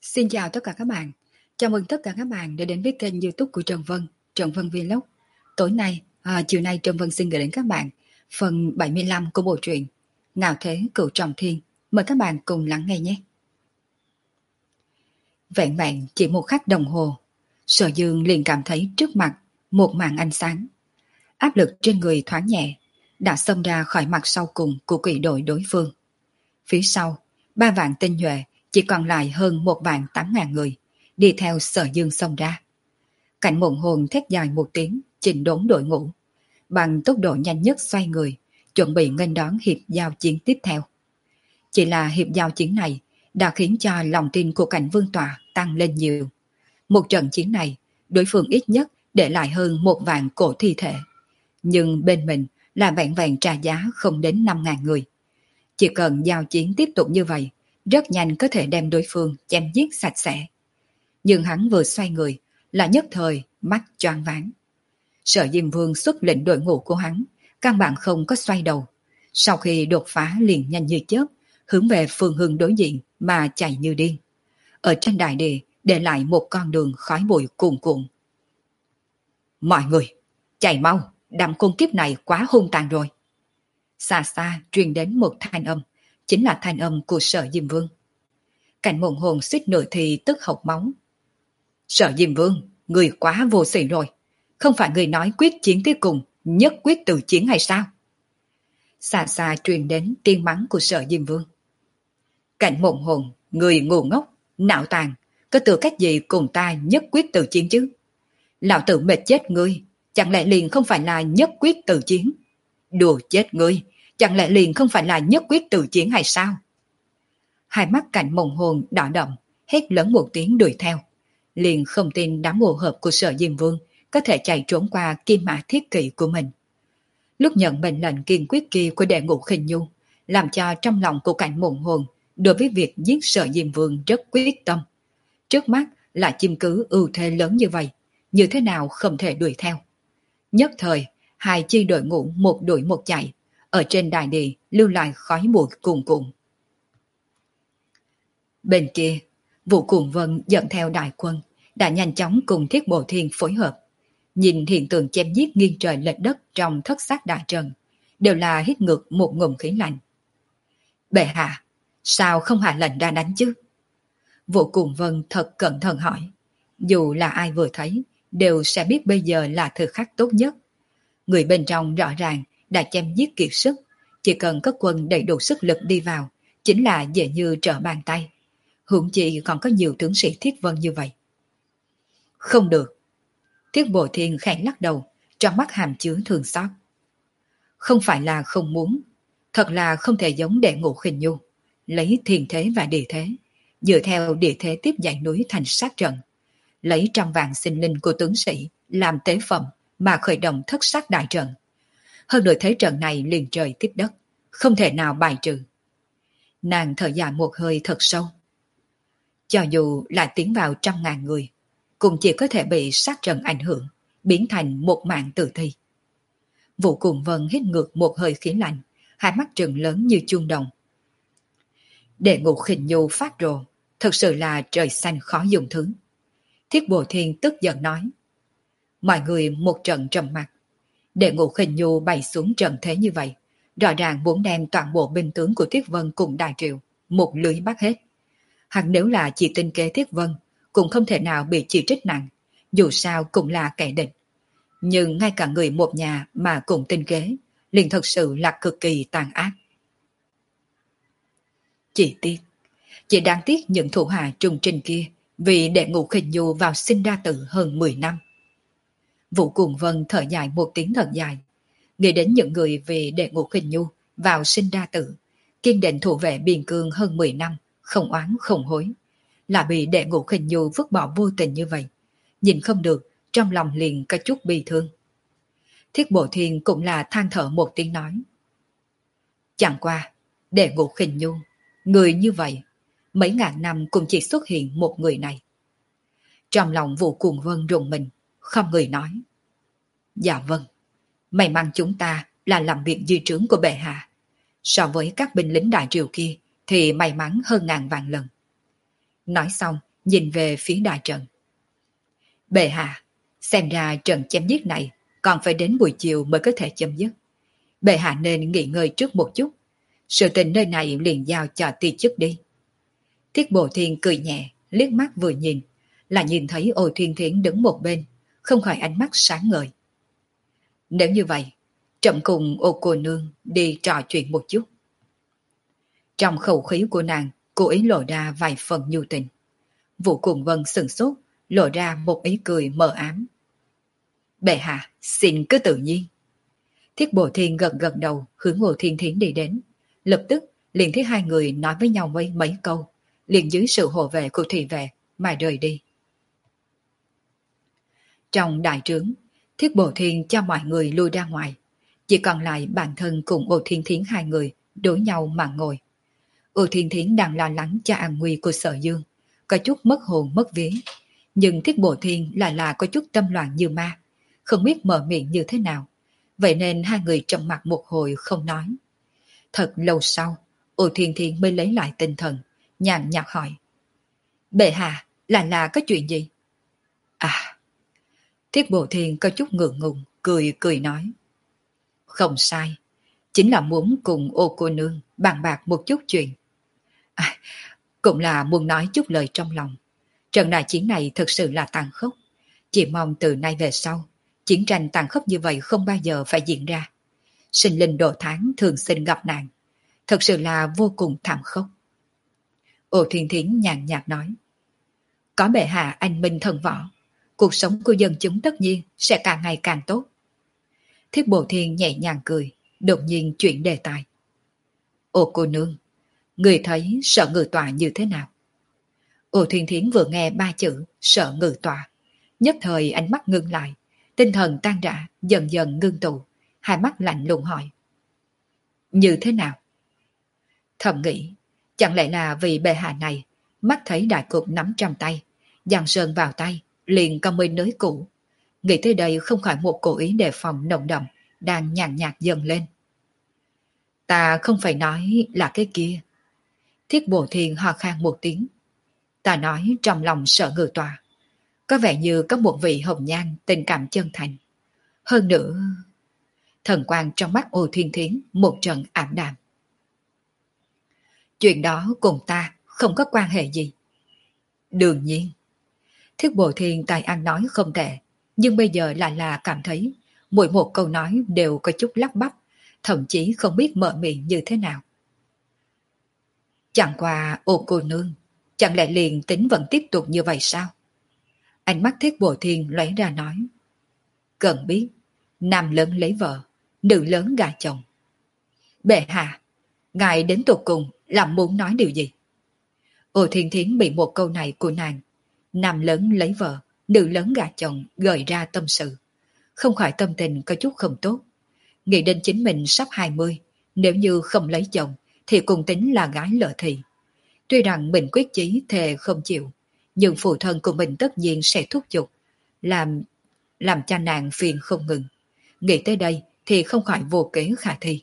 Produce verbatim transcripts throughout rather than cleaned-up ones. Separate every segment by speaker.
Speaker 1: Xin chào tất cả các bạn. Chào mừng tất cả các bạn đã đến với kênh YouTube của Trần Vân, Trần Vân Vlog. Tối nay, à, chiều nay Trần Vân xin gửi đến các bạn phần bảy mươi lăm của bộ truyện Ngạo Thế Cửu Trọng Thiên. Mời các bạn cùng lắng nghe nhé. Vẹn vẹn chỉ một khắc đồng hồ, Sở Dương liền cảm thấy trước mặt một màn ánh sáng. Áp lực trên người thoáng nhẹ, đã xông ra khỏi mặt sau cùng của quỷ đội đối phương. Phía sau, ba vạn tinh nhuệ chỉ còn lại hơn một vạn tám ngàn người, đi theo Sở Dương xông ra. Cảnh Mộng Hồn thét dài một tiếng, chỉnh đốn đội ngũ, bằng tốc độ nhanh nhất xoay người, chuẩn bị nghênh đón hiệp giao chiến tiếp theo. Chỉ là hiệp giao chiến này đã khiến cho lòng tin của Cảnh Vương Tọa tăng lên nhiều. Một trận chiến này, đối phương ít nhất để lại hơn một vạn cổ thi thể, nhưng bên mình là vẹn vẹn trả giá không đến năm ngàn người. Chỉ cần giao chiến tiếp tục như vậy, rất nhanh có thể đem đối phương chém giết sạch sẽ. Nhưng hắn vừa xoay người, là nhất thời mắt choáng váng. Sở Diêm Vương xuất lệnh đội ngũ của hắn, căn bản không có xoay đầu. Sau khi đột phá liền nhanh như chớp, hướng về phương hướng đối diện mà chạy như điên. Ở trên đại địa để lại một con đường khói bụi cuồn cuộn. Mọi người, chạy mau, đám khôn kiếp này quá hung tàn rồi. Xa xa truyền đến một thanh âm, chính là thanh âm của Sở Diêm Vương. Cảnh Mộng Hồn suýt nửa thì tức hộc máu. Sở Diêm Vương, người quá vô sỉ rồi. Không phải người nói quyết chiến tới cùng, nhất quyết từ chiến hay sao? Xa xa truyền đến tiếng mắng của Sở Diêm Vương. Cảnh Mộng Hồn, người ngu ngốc, não tàn, có tư cách gì cùng ta nhất quyết từ chiến chứ? Lão tử mệt chết ngươi, chẳng lẽ liền không phải là nhất quyết từ chiến? Đùa chết ngươi, chẳng lẽ liền không phải là nhất quyết từ chiến hay sao? Hai mắt Cảnh Mộng Hồn đỏ đậm, hét lớn một tiếng đuổi theo. Liền không tin đám ngộ hợp của Sở Diêm Vương có thể chạy trốn qua kim mã thiết kỵ của mình. Lúc nhận mệnh lệnh kiên quyết kia của đệ ngũ Khinh Nhu, làm cho trong lòng của Cảnh Mộng Hồn đối với việc giết Sở Diêm Vương rất quyết tâm. Trước mắt là chiếm cứ ưu thế lớn như vậy, như thế nào không thể đuổi theo. Nhất thời, hai chi đội ngũ một đuổi một chạy, ở trên đại địa lưu lại khói bụi cuồn cuộn. Bên kia, Vũ Cuồng Vân dẫn theo đại quân, đã nhanh chóng cùng Thiết Bộ Thiên phối hợp. Nhìn hiện tượng chém giết nghiêng trời lệch đất trong thất sát đại trận, đều là hít ngược một ngụm khí lạnh. Bệ hạ, sao không hạ lệnh ra đánh chứ? Vũ Cuồng Vân thật cẩn thận hỏi. Dù là ai vừa thấy, đều sẽ biết bây giờ là thời khắc tốt nhất. Người bên trong rõ ràng đã chém giết kiệt sức, chỉ cần có quân đầy đủ sức lực đi vào, chính là dễ như trở bàn tay. Huống chi còn có nhiều tướng sĩ Thiết Vân như vậy. Không được. Thiết Bộ Thiên khẽ lắc đầu, trong mắt hàm chứa thương xót. Không phải là không muốn, thật là không thể giống đệ ngũ Khinh Nhu, lấy thiên thế và địa thế, dựa theo địa thế tiếp dãy núi thành sát trận, lấy trăm vạn sinh linh của tướng sĩ làm tế phẩm mà khởi động thất sát đại trận. Hơn nữa thế trận này liền trời tiếp đất, không thể nào bài trừ. Nàng thở dài một hơi thật sâu. Cho dù là tiến vào trăm ngàn người, cũng chỉ có thể bị sát trận ảnh hưởng, biến thành một mạng tử thi. Vũ Cuồng Vân hít ngược một hơi khí lạnh, hai mắt trừng lớn như chuông đồng. Đệ ngũ Khinh Nhu phát rồ, thật sự là trời xanh khó dùng thứ. Thiết Bộ Thiên tức giận nói. Mọi người một trận trầm mặt. Đệ ngũ Khinh Nhu bày xuống trận thế như vậy, rõ ràng muốn đem toàn bộ binh tướng của Thiết Vân cùng Đại Triệu một lưới bắt hết. Hắn nếu là chỉ tinh kế Thiết Vân, cũng không thể nào bị chỉ trích nặng, dù sao cũng là kẻ địch. Nhưng ngay cả người một nhà mà cùng tinh kế, liền thật sự là cực kỳ tàn ác. Chỉ tiếc, chỉ đáng tiếc những thủ hạ trung trình kia, vì đệ ngũ Khinh Nhu vào sinh ra tử hơn mười năm. Vũ Cuồng Vân thở dài một tiếng thật dài, nghĩ đến những người vì đệ ngũ Khinh Nhu vào sinh ra tử, kiên định thủ vệ biên cương hơn mười năm, không oán không hối, là bị đệ ngũ Khinh Nhu vứt bỏ vô tình như vậy, nhìn không được, trong lòng liền có chút bi thương. Thiết Bộ Thiên cũng là than thở một tiếng nói. Chẳng qua, đệ ngũ Khinh Nhu, người như vậy, mấy ngàn năm cũng chỉ xuất hiện một người này. Trong lòng Vũ Cuồng Vân rùng mình, không người nói. Dạ vâng, may mắn chúng ta là làm việc di trướng của bệ hạ. So với các binh lính Đại Triều kia thì may mắn hơn ngàn vạn lần. Nói xong, nhìn về phía đại trận. Bệ hạ, xem ra trận chém giết này còn phải đến buổi chiều mới có thể chấm dứt. Bệ hạ nên nghỉ ngơi trước một chút. Sự tình nơi này liền giao cho ti chức đi. Thiết Bộ Thiên cười nhẹ, liếc mắt vừa nhìn, là nhìn thấy Ô Thiên Thiến đứng một bên, không khỏi ánh mắt sáng ngời. Nếu như vậy, trẫm cùng Ô cô nương đi trò chuyện một chút. Trong khẩu khí của nàng, cố ý lộ ra vài phần nhu tình. Vũ Cùng Vân sừng sốt, lộ ra một ý cười mờ ám. Bệ hạ, xin cứ tự nhiên. Thiết Bộ Thiên gật gật đầu hướng Ô Thiên Thiến đi đến. Lập tức liền thấy hai người nói với nhau mấy mấy câu, liền dưới sự hộ vệ của thị vệ mà rời đi. Trong đại trướng, Thiết Bộ Thiên cho mọi người lui ra ngoài, chỉ còn lại bản thân cùng Ô Thiên Thiến hai người đối nhau mà ngồi. Ô Thiên Thiến đang lo lắng cho an nguy của Sở Dương, có chút mất hồn mất vía, nhưng Thiết Bộ Thiên lại là có chút tâm loạn như ma, không biết mở miệng như thế nào, vậy nên hai người trầm mặc một hồi không nói. Thật lâu sau, Ô Thiên Thiến mới lấy lại tinh thần, nhàn nhạt hỏi. Bệ hạ, là là có chuyện gì? À, Thiết Bộ Thiên có chút ngượng ngùng, cười cười nói. Không sai, chính là muốn cùng Ô cô nương bàn bạc một chút chuyện. À, cũng là muốn nói chút lời trong lòng. Trận đại chiến này thực sự là tàn khốc. Chỉ mong từ nay về sau, chiến tranh tàn khốc như vậy không bao giờ phải diễn ra. Sinh linh độ tháng thường sinh gặp nạn, thật sự là vô cùng thảm khốc. Ô Thiên Thiến nhàn nhạt nói. Có bệ hạ anh minh thần võ, cuộc sống của dân chúng tất nhiên sẽ càng ngày càng tốt. Thiết Bộ Thiên nhẹ nhàng cười, đột nhiên chuyển đề tài. Ô cô nương, người thấy Sở Ngự Tọa như thế nào? Ô Thiên Thiến vừa nghe ba chữ Sở Ngự Tọa, nhất thời ánh mắt ngưng lại, tinh thần tan rã, dần dần ngưng tụ, hai mắt lạnh lùng hỏi. Như thế nào? Thầm nghĩ, chẳng lẽ là vì bệ hạ này, mắt thấy đại cục nắm trong tay, giang sơn vào tay, liền có mới nới cũ. Nghĩ tới đây không khỏi một cố ý đề phòng nồng đậm, đang nhàn nhạt dần lên. Ta không phải nói là cái kia. Thiết Bộ Thiên ho khan một tiếng. Ta nói trong lòng Sở Ngự Tọa, có vẻ như có một vị hồng nhan tình cảm chân thành. Hơn nữa, thần quang trong mắt Ô Thiên Thiến một trận ảm đạm. Chuyện đó cùng ta không có quan hệ gì. Đương nhiên, Thiết Bộ Thiên tài ăn nói không tệ, nhưng bây giờ lại là cảm thấy mỗi một câu nói đều có chút lắp bắp, thậm chí không biết mở miệng như thế nào. Chẳng qua Ô cô nương, chẳng lẽ liền tính vẫn tiếp tục như vậy sao? Ánh mắt Thiết Bộ Thiên lóe ra nói. Cần biết, nam lớn lấy vợ, nữ lớn gà chồng. Bệ hạ, ngài đến tột cùng là muốn nói điều gì? Ô Thiên Thiến bị một câu này của nàng, nam lớn lấy vợ, nữ lớn gà chồng gợi ra tâm sự. Không khỏi tâm tình có chút không tốt. Nghĩ đến chính mình sắp hai mươi, nếu như không lấy chồng thì cùng tính là gái lợ thị. Tuy rằng mình quyết chí thề không chịu, nhưng phụ thân của mình tất nhiên sẽ thúc giục, làm làm cho nàng phiền không ngừng. Nghĩ tới đây thì không khỏi vô kế khả thi.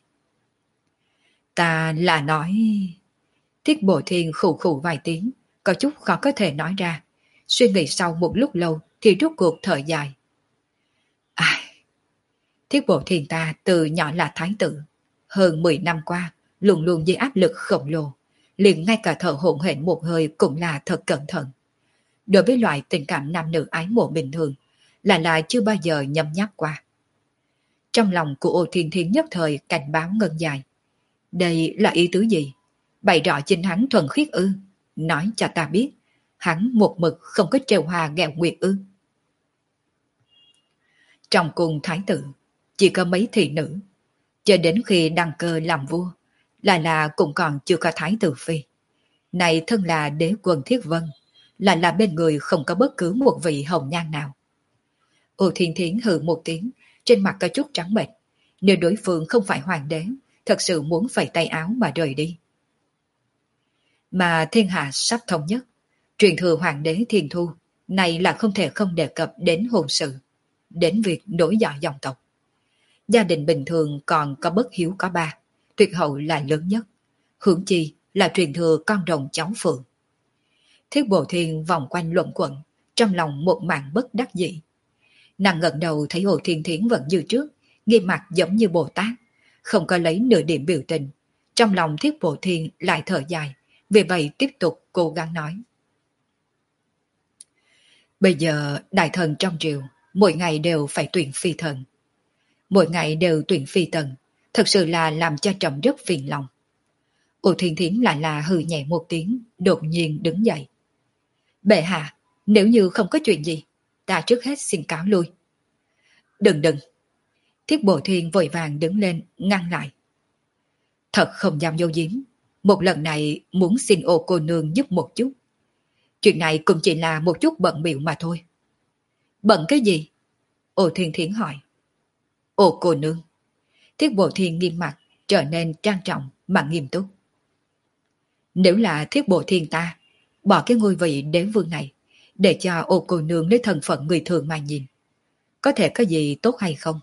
Speaker 1: Ta là nói... Thiết Bộ Thiên khụ khụ vài tiếng, có chút khó có thể nói ra. Suy nghĩ sau một lúc lâu thì rút cuộc thở dài. Ai... Thiết Bộ Thiên ta từ nhỏ là thái tử. Hơn mười năm qua, luôn luôn dưới áp lực khổng lồ. Liền ngay cả thở hổn hển một hơi cũng là thật cẩn thận. Đối với loại tình cảm nam nữ ái mộ bình thường, là là chưa bao giờ nhấm nháp qua. Trong lòng của Ô Thiên Thiến nhất thời cảnh báo ngân dài. Đây là ý tứ gì? Bày rõ chính hắn thuần khiết ư? Nói cho ta biết, hắn một mực không có trêu hoa ghẹo nguyệt ư? Trong cung thái tử, chỉ có mấy thị nữ. Cho đến khi đăng cơ làm vua, là là cũng còn chưa có thái tử phi. Này thân là đế quân Thiết Vân, là là bên người không có bất cứ một vị hồng nhan nào. Ô Thiên Thiến hừ một tiếng, trên mặt có chút trắng bệch. Nếu đối phương không phải hoàng đế, thật sự muốn phẩy tay áo mà rời đi. Mà thiên hạ sắp thống nhất, truyền thừa hoàng đế Thiên Thu, này là không thể không đề cập đến hôn sự, đến việc nối dõi dòng tộc. Gia đình bình thường còn có bất hiếu có ba, tuyệt hậu là lớn nhất, hưởng chi là truyền thừa con rồng cháu phượng. Thiết Bộ Thiên vòng quanh luẩn quẩn, trong lòng một màn bất đắc dĩ. Nàng ngẩng đầu thấy Hồ Thiên Thiến vẫn như trước, nghiêm mặt giống như Bồ Tát, không có lấy nửa điểm biểu tình. Trong lòng Thiết Bộ Thiên lại thở dài, vì vậy tiếp tục cố gắng nói. Bây giờ đại thần trong triều, mỗi ngày đều phải tuyển phi thần. Mỗi ngày đều tuyển phi tần, thật sự là làm cho trẫm rất phiền lòng. Ô Thiên Thiến lại là hừ nhẹ một tiếng, đột nhiên đứng dậy. Bệ hạ, nếu như không có chuyện gì, ta trước hết xin cáo lui. Đừng đừng. Thiết Bộ Thiên vội vàng đứng lên, ngăn lại. Thật không dám dâu giếm, một lần này muốn xin ô cô nương giúp một chút. Chuyện này cũng chỉ là một chút bận bịu mà thôi. Bận cái gì? Ô Thiên Thiến hỏi. Ô cô nương. Thiết Bộ Thiên nghiêm mặt, trở nên trang trọng mà nghiêm túc. Nếu là Thiết Bộ Thiên ta, bỏ cái ngôi vị đế vương này, để cho ô cô nương lấy thân phận người thường mà nhìn, có thể có gì tốt hay không?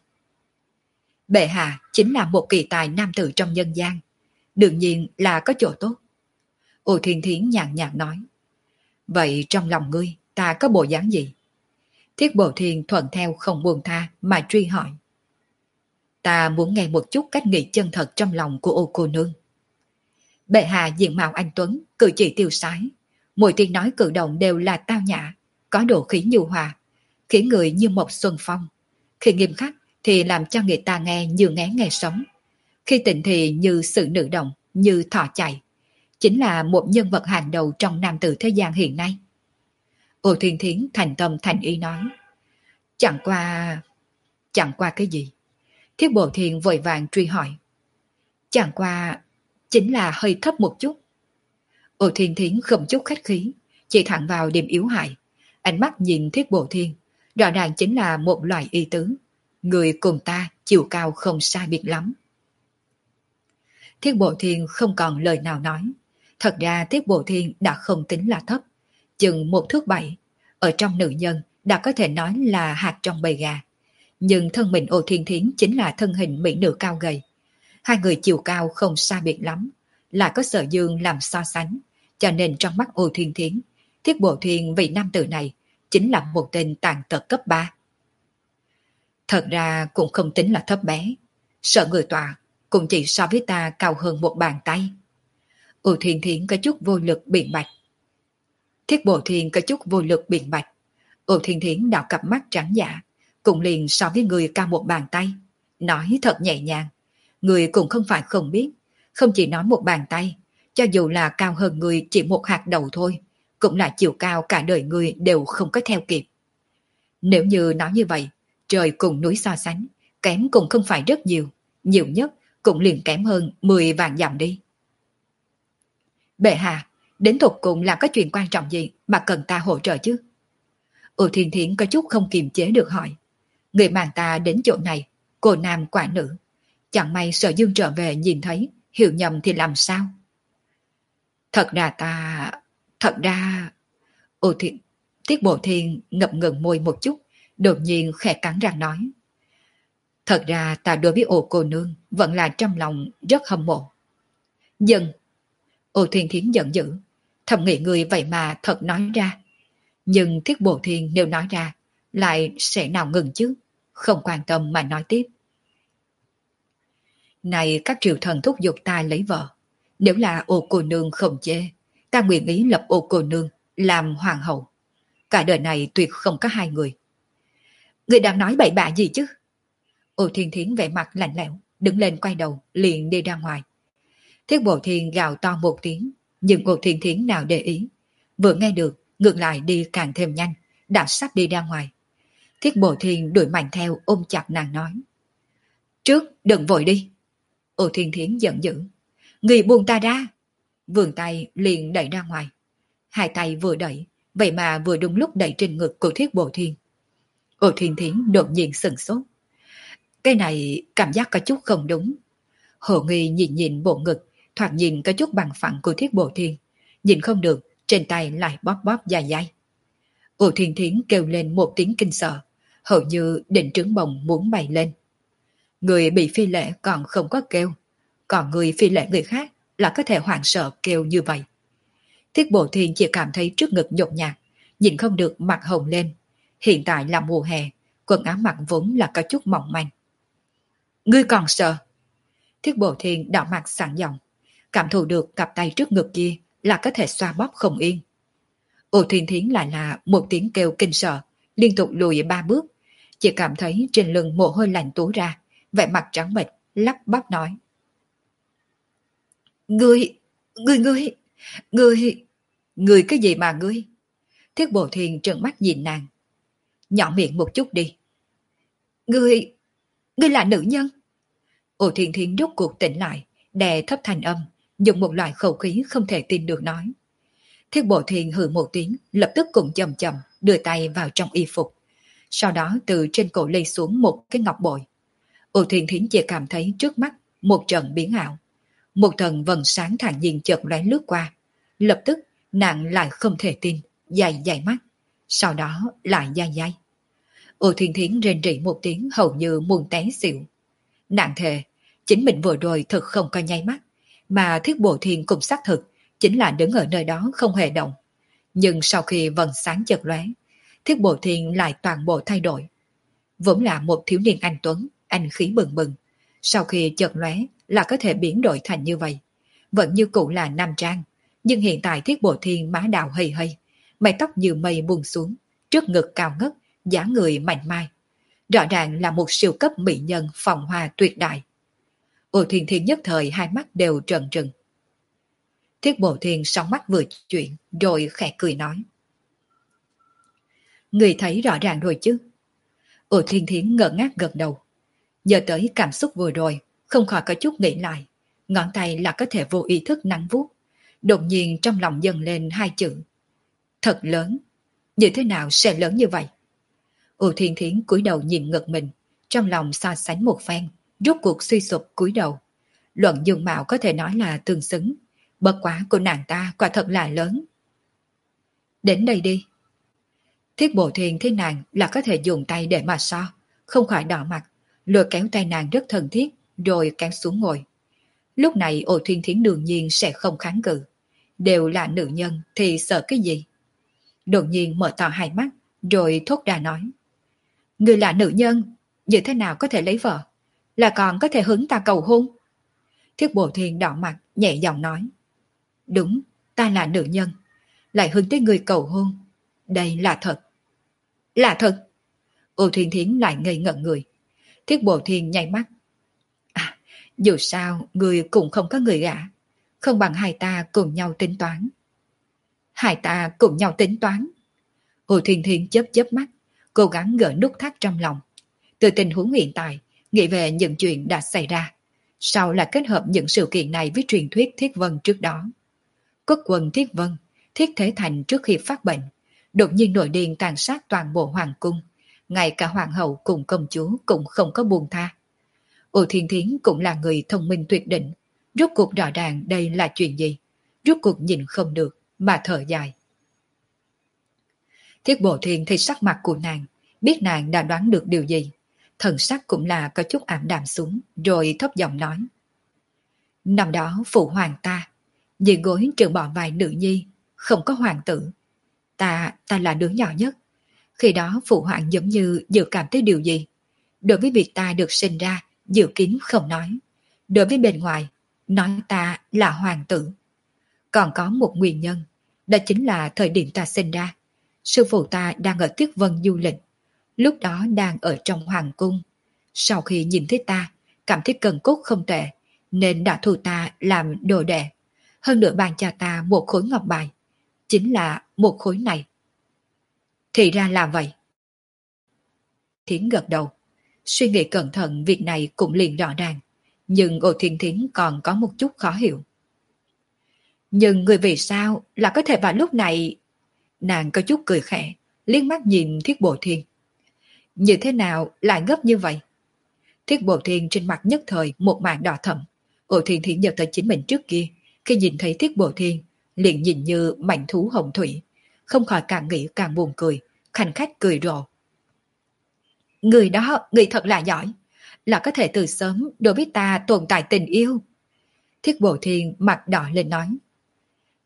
Speaker 1: Bệ hạ chính là một kỳ tài nam tử trong nhân gian, đương nhiên là có chỗ tốt. Ô Thiên Thiến nhàn nhạt nói. Vậy trong lòng ngươi ta có bộ dáng gì? Thiết Bộ Thiên thuận theo không buông tha mà truy hỏi. Ta muốn nghe một chút cách nghĩ chân thật trong lòng của ô cô nương. Bệ hạ diện mạo anh tuấn, cử chỉ tiêu sái, mỗi tiếng nói cử động đều là tao nhã, có độ khí nhu hòa, khiến người như một xuân phong. Khi nghiêm khắc thì làm cho người ta nghe như nghe nghe sống, khi tịnh thì như sự nữ động, như thỏ chạy. Chính là một nhân vật hàng đầu trong nam tử thế gian hiện nay. Ô Thiên Thiến thành tâm thành ý nói. Chẳng qua... Chẳng qua cái gì? Thiết Bộ Thiên vội vàng truy hỏi. Chẳng qua... Chính là hơi thấp một chút. Ô Thiên Thiến không chút khách khí, chỉ thẳng vào điểm yếu hại. Ánh mắt nhìn Thiết Bộ Thiên, rõ ràng chính là một loại ý tứ. Người cùng ta chiều cao không sai biệt lắm. Thiết Bộ Thiên không còn lời nào nói. Thật ra Thiết Bộ Thiên đã không tính là thấp, chừng một thước bảy, ở trong nữ nhân đã có thể nói là hạt trong bầy gà. Nhưng thân mình Ô Thiên Thiến chính là thân hình mỹ nữ cao gầy. Hai người chiều cao không xa biệt lắm, lại có Sở Dương làm so sánh, cho nên trong mắt Ô Thiên Thiến, Thiết Bộ Thiên vị nam tử này chính là một tên tàn tật cấp ba. Thật ra cũng không tính là thấp bé, sợ người tòa cũng chỉ so với ta cao hơn một bàn tay. Ô Thiên Thiến có chút vô lực biện bạch. Thiết Bộ Thiên có chút vô lực biện bạch. Ô Thiên Thiến đảo cặp mắt trắng dạ, cũng liền so với người cao một bàn tay, nói thật nhẹ nhàng. Người cũng không phải không biết, không chỉ nói một bàn tay, cho dù là cao hơn người chỉ một hạt đầu thôi, cũng là chiều cao cả đời người đều không có theo kịp. Nếu như nói như vậy, trời cùng núi so sánh, kém cũng không phải rất nhiều, nhiều nhất cũng liền kém hơn mười vạn dặm đi. Bệ hạ, đến tục cùng là có chuyện quan trọng gì mà cần ta hỗ trợ chứ? Ô Thiên Thiến có chút không kiềm chế được hỏi. Người mang ta đến chỗ này, cô nam quả nữ. Chẳng may Sở Dương trở về nhìn thấy, hiểu nhầm thì làm sao? Thật ra ta... Thật ra... Ô Thiên... Tiết Bộ Thiên ngập ngừng môi một chút, đột nhiên khẽ cắn răng nói. Thật ra ta đối với ô cô nương vẫn là trong lòng rất hâm mộ. Dần... Ô Thiên Thiến giận dữ, thầm nghĩ người vậy mà thật nói ra. Nhưng Thiết Bộ Thiên nếu nói ra, lại sẽ nào ngừng chứ, không quan tâm mà nói tiếp. Này các triều thần thúc giục ta lấy vợ, nếu là ô cô nương không chê, ta nguyện ý lập ô cô nương làm hoàng hậu. Cả đời này tuyệt không có hai người. Người đang nói bậy bạ gì chứ? Ô Thiên Thiến vẻ mặt lạnh lẽo, đứng lên quay đầu, liền đi ra ngoài. Thiết Bộ Thiên gào to một tiếng, nhưng Ô Thiên Thiến nào để ý. Vừa nghe được, ngược lại đi càng thêm nhanh, đã sắp đi ra ngoài. Thiết Bộ Thiên đuổi mạnh theo ôm chặt nàng nói. Trước, đừng vội đi. Ô Thiên Thiến giận dữ. Người buông ta ra. Vươn tay liền đẩy ra ngoài. Hai tay vừa đẩy, vậy mà vừa đúng lúc đẩy trên ngực của Thiết Bộ Thiên. Ô Thiên Thiến đột nhiên sừng sốt. Cái này cảm giác có chút không đúng. Hồ Nghi nhìn nhìn bộ ngực, thoạt nhìn có chút bằng phẳng của Thiết Bộ Thiên. Nhìn không được, trên tay lại bóp bóp dài dài. Ô Thiên Thiến kêu lên một tiếng kinh sợ, hầu như định trứng bồng muốn bay lên. Người bị phi lễ còn không có kêu, còn người phi lễ người khác là có thể hoảng sợ kêu như vậy. Thiết Bộ Thiên chỉ cảm thấy trước ngực nhột nhạt, nhìn không được mặt hồng lên. Hiện tại là mùa hè, quần áo mặc vốn là có chút mỏng manh. Ngươi còn sợ? Thiết Bộ Thiên đỏ mặt sẵn giọng, cảm thụ được cặp tay trước ngực kia là có thể xoa bóp không yên. Ô Thiên Thiến lại là một tiếng kêu kinh sợ, liên tục lùi ba bước, chỉ cảm thấy trên lưng mồ hôi lạnh túa ra, vẻ mặt trắng bệch, lắp bắp nói. Ngươi, ngươi, ngươi, ngươi, ngươi cái gì mà ngươi? Thiết Bộ Thiên trợn mắt nhìn nàng. Nhỏ miệng một chút đi. Ngươi, ngươi là nữ nhân. Ô Thiên Thiến rốt cuộc tỉnh lại, đè thấp thanh âm, dùng một loại khẩu khí không thể tin được nói. Thiết Bộ Thiên hừ một tiếng, lập tức cũng chậm chậm đưa tay vào trong y phục. Sau đó từ trên cổ lấy xuống một cái ngọc bội. Ô Thiên Thiến chỉ cảm thấy trước mắt một trận biến ảo. Một thần vầng sáng thản nhiên chợt lóe lướt qua. Lập tức nàng lại không thể tin, dày dày mắt. Sau đó lại dai dai. Ô Thiên Thiến rên rỉ một tiếng hầu như muốn té xỉu. Nàng thề, chính mình vừa rồi thật không có nháy mắt, mà Thiết Bộ Thiên cũng xác thực, chính là đứng ở nơi đó không hề động. Nhưng sau khi vầng sáng chợt lóe, Thiết Bộ Thiên lại toàn bộ thay đổi. Vốn là một thiếu niên anh tuấn, anh khí bừng bừng. Sau khi chợt lóe là có thể biến đổi thành như vậy. Vẫn như cũ là nam trang, nhưng hiện tại Thiết Bộ Thiên má đào hây hây, mái tóc như mây buông xuống, trước ngực cao ngất, dáng người mạnh mai. Rõ ràng là một siêu cấp mỹ nhân phòng hoa tuyệt đại. Ô Thiên Thiên nhất thời hai mắt đều trợn trừng. Thiết Bộ Thiên sóng mắt vừa chuyển, rồi khẽ cười nói. Người thấy rõ ràng rồi chứ? Ô Thiên Thiến ngỡ ngác gật đầu. Nhớ tới cảm xúc vừa rồi, không khỏi có chút nghĩ lại. Ngón tay là có thể vô ý thức nắn vuốt. Đột nhiên trong lòng dâng lên hai chữ. Thật lớn. Như thế nào sẽ lớn như vậy? Ô Thiên Thiến cúi đầu nhìn ngực mình, trong lòng so sánh một phen, rốt cuộc suy sụp cúi đầu. Luận dung mạo có thể nói là tương xứng. Bất quá của nàng ta quả thật là lớn. Đến đây đi. Thiết Bộ Thiên thấy nàng là có thể dùng tay để mà so, không khỏi đỏ mặt, lôi kéo tay nàng rất thân thiết, rồi kéo xuống ngồi. Lúc này Ô Thiên Thiến đương nhiên sẽ không kháng cự. Đều là nữ nhân thì sợ cái gì? Đột nhiên mở to hai mắt, rồi thốt ra nói. Người là nữ nhân, như thế nào có thể lấy vợ? Là còn có thể hứng ta cầu hôn? Thiết Bộ Thiên đỏ mặt, nhẹ giọng nói. Đúng, ta là nữ nhân, lại hứng tới người cầu hôn. Đây là thật. Là thật. Ô Thiên Thiến lại ngây ngẩn người. Thiết Bộ Thiên nháy mắt. À, dù sao người cũng không có người gả, không bằng hai ta cùng nhau tính toán. Hai ta cùng nhau tính toán. Ô Thiên Thiến chớp chớp mắt, cố gắng gỡ nút thắt trong lòng. Từ tình huống hiện tại, nghĩ về những chuyện đã xảy ra, sau là kết hợp những sự kiện này với truyền thuyết Thiết Vân trước đó. Quốc quân Thiết Vân, Thiết Thế Thành trước khi phát bệnh, đột nhiên nổi điên tàn sát toàn bộ hoàng cung, ngay cả hoàng hậu cùng công chúa cũng không có buông tha. Ô Thiên Thiến cũng là người thông minh tuyệt đỉnh, rốt cuộc rõ ràng đây là chuyện gì, rốt cuộc nhìn không được mà thở dài. Thiết Bộ Thiên thấy sắc mặt của nàng, biết nàng đã đoán được điều gì, thần sắc cũng là có chút ảm đạm xuống, rồi thấp giọng nói. Năm đó phụ hoàng ta, dưới gối trừ bỏ vài nữ nhi, không có hoàng tử. Ta, ta là đứa nhỏ nhất. Khi đó phụ hoàng giống như dự cảm tới điều gì. Đối với việc ta được sinh ra, dự kiến không nói. Đối với bên ngoài, nói ta là hoàng tử. Còn có một nguyên nhân, đó chính là thời điểm ta sinh ra. Sư phụ ta đang ở Tuyết Vân du lịch, lúc đó đang ở trong hoàng cung. Sau khi nhìn thấy ta, cảm thấy cần cốt không tệ, nên đã thu ta làm đồ đệ. Hơn nữa ban cho ta một khối ngọc bài, chính là một khối này. Thì ra là vậy. Thiến gật đầu, suy nghĩ cẩn thận việc này cũng liền rõ ràng, nhưng Ô Thiên Thiến còn có một chút khó hiểu. Nhưng người vì sao là có thể vào lúc này? Nàng có chút cười khẽ, liếc mắt nhìn Thiết Bộ Thiên. Như thế nào lại gấp như vậy? Thiết Bộ Thiên trên mặt nhất thời một màn đỏ thẫm. Ô Thiên Thiến nhớ tới chính mình trước kia, khi nhìn thấy Thiết Bộ Thiên, liền nhìn như mảnh thú hồng thủy, không khỏi càng nghĩ càng buồn cười, khanh khách cười rộ. Người đó, người thật là giỏi, là có thể từ sớm đối với ta tồn tại tình yêu. Thiết Bộ Thiên mặt đỏ lên nói.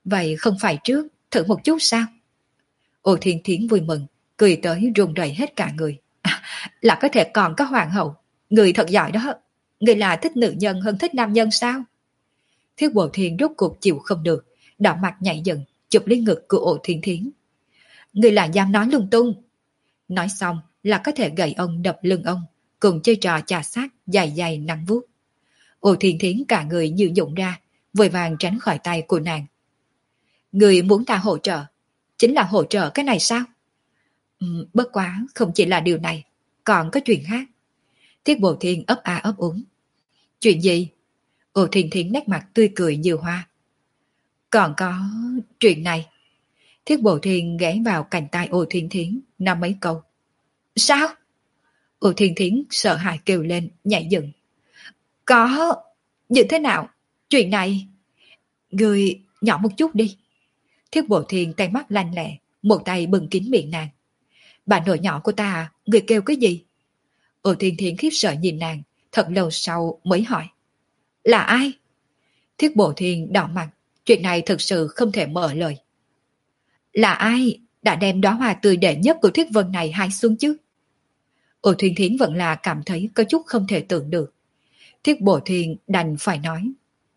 Speaker 1: Vậy không phải trước thử một chút sao? Ô Thiên Thiến vui mừng, cười tới run rẩy hết cả người. À, là có thể còn có hoàng hậu, người thật giỏi đó. Người là thích nữ nhân hơn thích nam nhân sao? Thiết Bộ Thiên rốt cuộc chịu không được, đỏ mặt nhảy dựng, chụp lấy ngực của Ô Thiên Thiến. Người là dám nói lung tung. Nói xong là có thể gậy ông đập lưng ông, cùng chơi trò chà sát dài dài nắng vuốt. Ô Thiên Thiến cả người như dụng ra, vội vàng tránh khỏi tay của nàng. Người muốn ta hỗ trợ, chính là hỗ trợ cái này sao? Ừ, bất quá không chỉ là điều này, còn có chuyện khác. Thiết Bộ Thiên ấp a ấp úng. Chuyện gì? Ô Thiên Thiến nét mặt tươi cười như hoa. Còn có chuyện này. Thiết Bộ Thiên ghé vào cành tay Ô Thiên Thiến, nói mấy câu. Sao? Ô Thiên Thiến sợ hãi kêu lên, nhảy dựng. Có, như thế nào? Chuyện này... Người nhỏ một chút đi. Thiết Bộ Thiên tay mắt lanh lẹ, một tay bưng kín miệng nàng. Bà nội nhỏ của ta à, người kêu cái gì? Ô Thiên Thiến khiếp sợ nhìn nàng, thật lâu sau mới hỏi. Là ai? Thiết Bộ Thiên đỏ mặt, chuyện này thực sự không thể mở lời. Là ai đã đem đóa hoa tươi đệ nhất của Thiết Vân này hái xuống chứ? Ô Thiên Thiến vẫn là cảm thấy có chút không thể tưởng được. Thiết Bộ Thiên đành phải nói.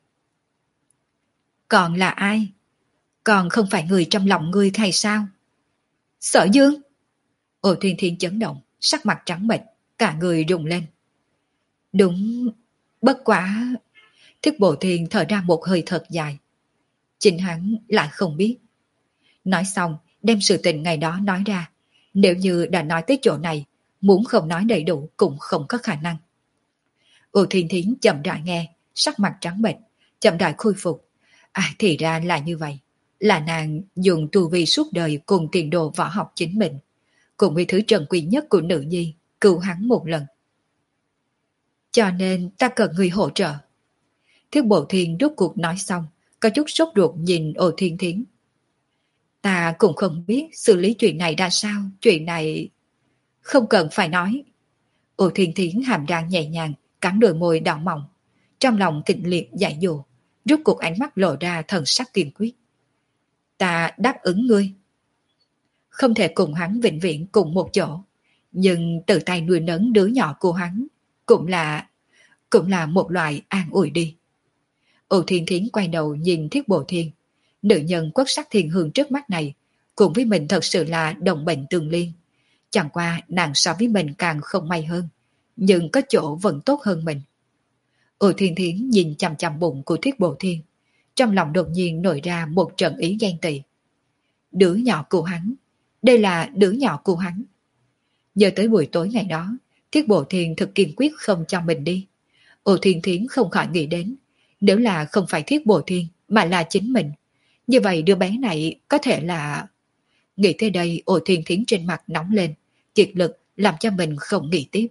Speaker 1: Còn là ai? Còn không phải người trong lòng ngươi hay sao? Sở Dương! Ô Thiên Thiến chấn động, sắc mặt trắng bệch, cả người rùng lên. Đúng, bất quá... Thiết Bộ Thiên thở ra một hơi thật dài. Chính hắn lại không biết. Nói xong, đem sự tình ngày đó nói ra. Nếu như đã nói tới chỗ này, muốn không nói đầy đủ cũng không có khả năng. Ô Thiên Thiến chậm rãi nghe, sắc mặt trắng bệch, chậm rãi khôi phục. À thì ra là như vậy. Là nàng dùng tu vi suốt đời cùng tiền đồ võ học chính mình, cùng với thứ trần quý nhất của nữ nhi, cứu hắn một lần. Cho nên ta cần người hỗ trợ. Thiết Bộ Thiên rốt cuộc nói xong, có chút sốt ruột nhìn Ô Thiên Thiến. Ta cũng không biết xử lý chuyện này ra sao, chuyện này... Không cần phải nói. Ô Thiên Thiến hàm răng nhẹ nhàng, cắn đôi môi đỏ mỏng. Trong lòng kịch liệt dại dồ, rốt cuộc ánh mắt lộ ra thần sắc kiên quyết. Ta đáp ứng ngươi. Không thể cùng hắn vĩnh viễn cùng một chỗ, nhưng từ tay nuôi nấng đứa nhỏ của hắn cũng là cũng là một loại an ủi đi. Ô Thiên Thiến quay đầu nhìn Thiết Bộ Thiên. Nữ nhân quốc sắc thiên hương trước mắt này cùng với mình thật sự là đồng bệnh tương liên. Chẳng qua nàng so với mình càng không may hơn, nhưng có chỗ vẫn tốt hơn mình. Ô Thiên Thiến nhìn chằm chằm bụng của Thiết Bộ Thiên, trong lòng đột nhiên nổi ra một trận ý ghen tị. Đứa nhỏ của hắn, đây là đứa nhỏ của hắn. Nhớ tới buổi tối ngày đó, Thiết Bộ Thiên thực kiên quyết không cho mình đi. Ô Thiên Thiến không khỏi nghĩ đến, nếu là không phải Thiết Bộ Thiên mà là chính mình, như vậy đứa bé này có thể là... Nghĩ tới đây, Ô Thiên Thiến trên mặt nóng lên, kiệt lực làm cho mình không nghĩ tiếp.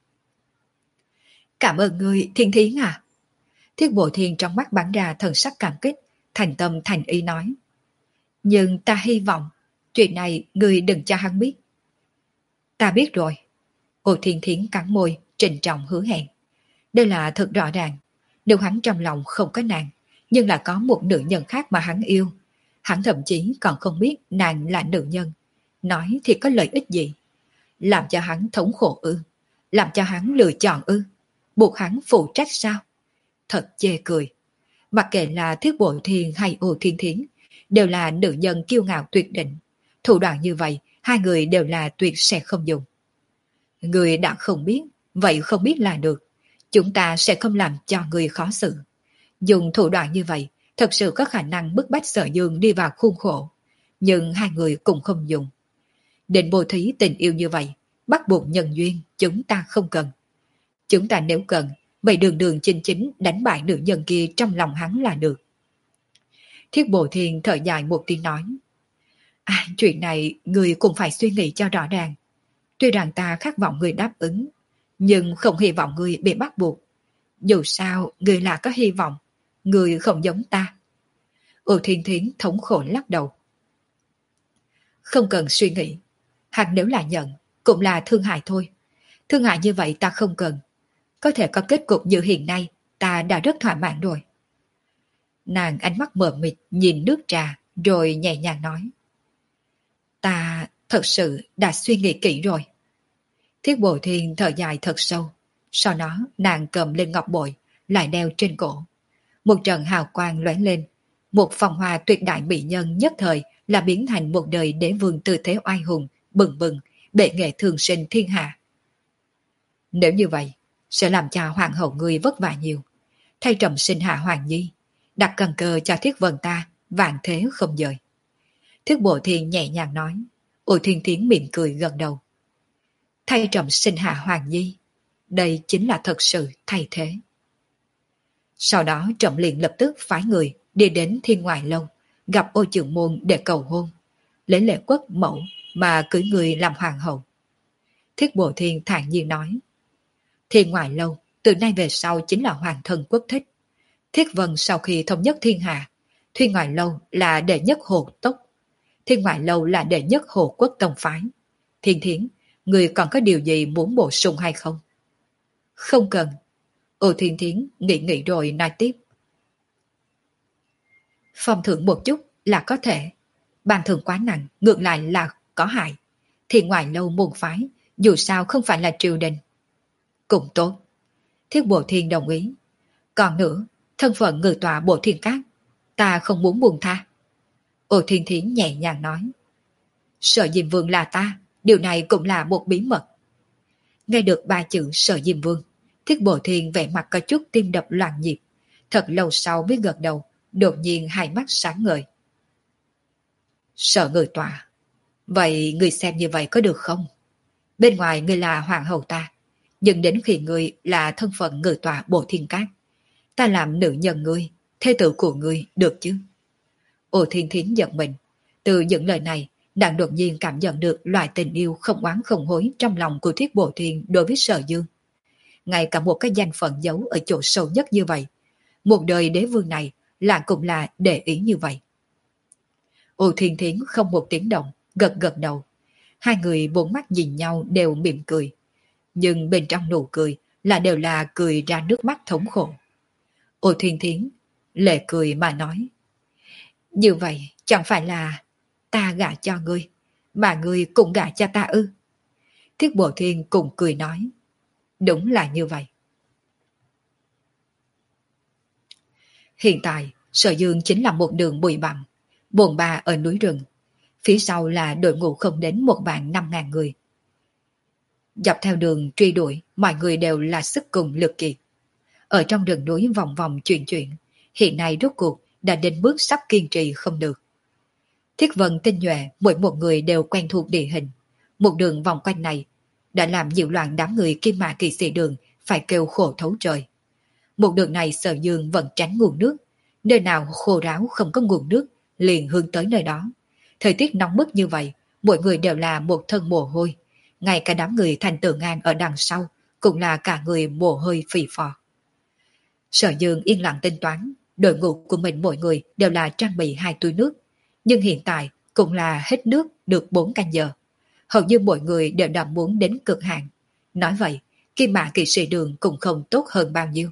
Speaker 1: Cảm ơn ngươi, Thiên Thiến à. Thiết Bộ Thiên trong mắt bắn ra thần sắc cảm kích, thành tâm thành ý nói. Nhưng ta hy vọng, chuyện này ngươi đừng cho hắn biết. Ta biết rồi. Ô Thiên Thiến cắn môi, trịnh trọng hứa hẹn. Đây là thật rõ ràng, nếu hắn trong lòng không có nàng, nhưng là có một nữ nhân khác mà hắn yêu, hắn thậm chí còn không biết nàng là nữ nhân. Nói thì có lợi ích gì? Làm cho hắn thống khổ ư? Làm cho hắn lựa chọn ư? Buộc hắn phụ trách sao? Thật chê cười. Mặc kệ là Thiết Bộ Thiên hay Ô Thiên Thiến, đều là nữ nhân kiêu ngạo tuyệt đỉnh. Thủ đoạn như vậy, hai người đều là tuyệt sẽ không dùng. Người đã không biết, vậy không biết là được. Chúng ta sẽ không làm cho người khó xử. Dùng thủ đoạn như vậy, thật sự có khả năng bức bách Sở Dương đi vào khuôn khổ. Nhưng hai người cũng không dùng. Định bố thí tình yêu như vậy, bắt buộc nhân duyên, chúng ta không cần. Chúng ta nếu cần, vậy đường đường chính chính đánh bại nữ nhân kia trong lòng hắn là được. Thiết Bộ Thiên thở dài một tiếng nói. À, chuyện này người cũng phải suy nghĩ cho rõ ràng. Tuy rằng ta khát vọng người đáp ứng, nhưng không hy vọng người bị bắt buộc. Dù sao, người là có hy vọng, người không giống ta. Ô Thiên Thiến thống khổ lắc đầu. Không cần suy nghĩ, hắn nếu là nhận, cũng là thương hại thôi. Thương hại như vậy ta không cần. Có thể có kết cục như hiện nay, ta đã rất thỏa mãn rồi. Nàng ánh mắt mờ mịt nhìn nước trà rồi nhẹ nhàng nói. Ta thật sự đã suy nghĩ kỹ rồi. Thiết Bồ Thiên thở dài thật sâu. Sau đó nàng cầm lên ngọc bội, lại đeo trên cổ. Một trận hào quang lóe lên. Một phong hoa tuyệt đại mỹ nhân nhất thời là biến thành một đời đế vương tư thế oai hùng, bừng bừng, bệ nghệ thường sinh thiên hạ. Nếu như vậy, sẽ làm cho hoàng hậu ngươi vất vả nhiều. Thay Trầm sinh hạ hoàng nhi, đặt căn cơ cho Thiết Vân ta, vạn thế không dời. Thiết Bộ Thiên nhẹ nhàng nói. Ôi Thiên Thiến mỉm cười gần đầu. Thay Trầm sinh hạ hoàng nhi, đây chính là thật sự thay thế. Sau đó Trầm liền lập tức phái người đi đến Thiên Ngoại Lâu, gặp Ô Trường Môn để cầu hôn, lấy lễ quốc mẫu mà cưới người làm hoàng hậu. Thiết Bộ Thiên thản nhiên nói. Thiên Ngoại Lâu từ nay về sau chính là hoàng thân quốc thích. Thiết Vân sau khi thống nhất thiên hạ, Thiên Ngoại Lâu là đệ nhất hồ tốc, Thiên Ngoại Lâu là đệ nhất hồ quốc tông phái. Thiên Thiến, người còn có điều gì muốn bổ sung hay không? Không cần. Ô Thiên Thiến nghĩ nghĩ rồi nói tiếp. Phong thưởng một chút là có thể, ban thưởng quá nặng ngược lại là có hại. Thiên Ngoại Lâu môn phái dù sao không phải là triều đình. Cũng tốt. Thiết Bộ Thiên đồng ý. Còn nữa, thân phận ngự tọa Bộ Thiên Cát, ta không muốn buông tha. Ô Thiên Thiến nhẹ nhàng nói. Sở Diêm Vương là ta, điều này cũng là một bí mật. Nghe được ba chữ Sở Diêm Vương, Thiết Bộ Thiên vẻ mặt có chút tim đập loạn nhịp. Thật lâu sau mới gật đầu, đột nhiên hai mắt sáng ngời. Sở ngự tọa. Vậy người xem như vậy có được không? Bên ngoài người là hoàng hậu ta, nhưng đến khi người là thân phận ngự tọa Bộ Thiên Cát, ta làm nữ nhân ngươi, thê tử của ngươi được chứ? Ô Thiên Thiến giận mình. Từ những lời này, nàng đột nhiên cảm nhận được loại tình yêu không oán không hối trong lòng của Thiết Bộ Thiên đối với Sở Dương. Ngay cả một cái danh phận giấu ở chỗ sâu nhất như vậy, một đời đế vương này là cũng là để ý như vậy. Ô Thiên Thiến không một tiếng động, gật gật đầu. Hai người bốn mắt nhìn nhau đều mỉm cười. Nhưng bên trong nụ cười là đều là cười ra nước mắt thống khổ. Ô Thiên Thiến lệ cười mà nói. Như vậy chẳng phải là ta gả cho ngươi, mà ngươi cũng gả cho ta ư? Thiết Bộ Thiên cùng cười nói. Đúng là như vậy. Hiện tại, Sở Dương chính là một đường bụi bặm, bồn ba ở núi rừng. Phía sau là đội ngũ không đến một vạn năm ngàn người. Dọc theo đường truy đuổi, mọi người đều là sức cùng lực kiệt. Ở trong rừng núi vòng vòng chuyển chuyển, hiện nay rốt cuộc đã đến bước sắp kiên trì không được. Thiết Vân tinh nhuệ, mỗi một người đều quen thuộc địa hình. Một đường vòng quanh này đã làm nhiều loạn đám người Kim Mã Kỵ Sĩ Đường phải kêu khổ thấu trời. Một đường này Sở Dương vẫn tránh nguồn nước, nơi nào khô ráo không có nguồn nước liền hướng tới nơi đó. Thời tiết nóng bức như vậy, mỗi người đều là một thân mồ hôi, ngay cả đám người Thành Tử Ngan ở đằng sau cũng là cả người mồ hôi phì phò. Sở Dương yên lặng tính toán, đội ngũ của mình mỗi người đều là trang bị hai túi nước, nhưng hiện tại cũng là hết nước được bốn canh giờ. Hầu như mọi người đều đã muốn đến cực hạn. Nói vậy, Kim Mã Kỵ Sĩ Đường cũng không tốt hơn bao nhiêu.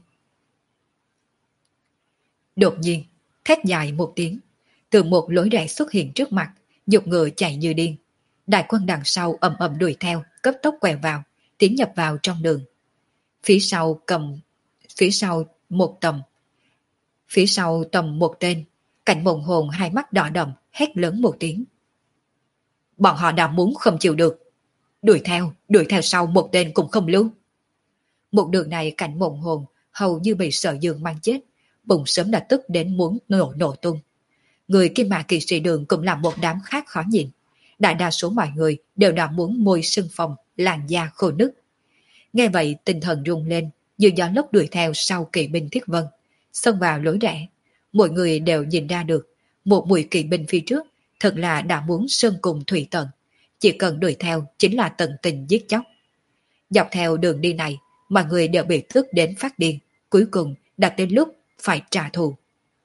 Speaker 1: Đột nhiên, thét dài một tiếng, từ một lối rẽ xuất hiện trước mặt, dục ngựa chạy như điên. Đại quân đằng sau ầm ầm đuổi theo, cấp tốc quẹo vào, tiến nhập vào trong đường. Phía sau cầm, phía sau một tầm, phía sau tầm một tên, Cảnh Mộng Hồn hai mắt đỏ đậm, hét lớn một tiếng. Bọn họ đã muốn không chịu được. Đuổi theo, đuổi theo sau một tên cũng không lưu. Một đường này Cảnh Mộng Hồn hầu như bị Sở Dương mang chết, bụng sớm đã tức đến muốn nổ nổ tung. Người Kim Mã Kỵ Sĩ Đường cũng là một đám khác khó nhìn. Đại đa số mọi người đều đã muốn môi sưng phồng, làn da khô nứt. Nghe vậy tinh thần rung lên, như gió lốc đuổi theo sau kỵ binh Thiết Vân, xông vào lối rẽ. Mọi người đều nhìn ra được, một mũi kỵ binh phía trước thật là đã muốn sơn cùng thủy tận, chỉ cần đuổi theo chính là tận tình giết chóc. Dọc theo đường đi này, mọi người đều bị tức đến phát điên, cuối cùng đã đến lúc phải trả thù.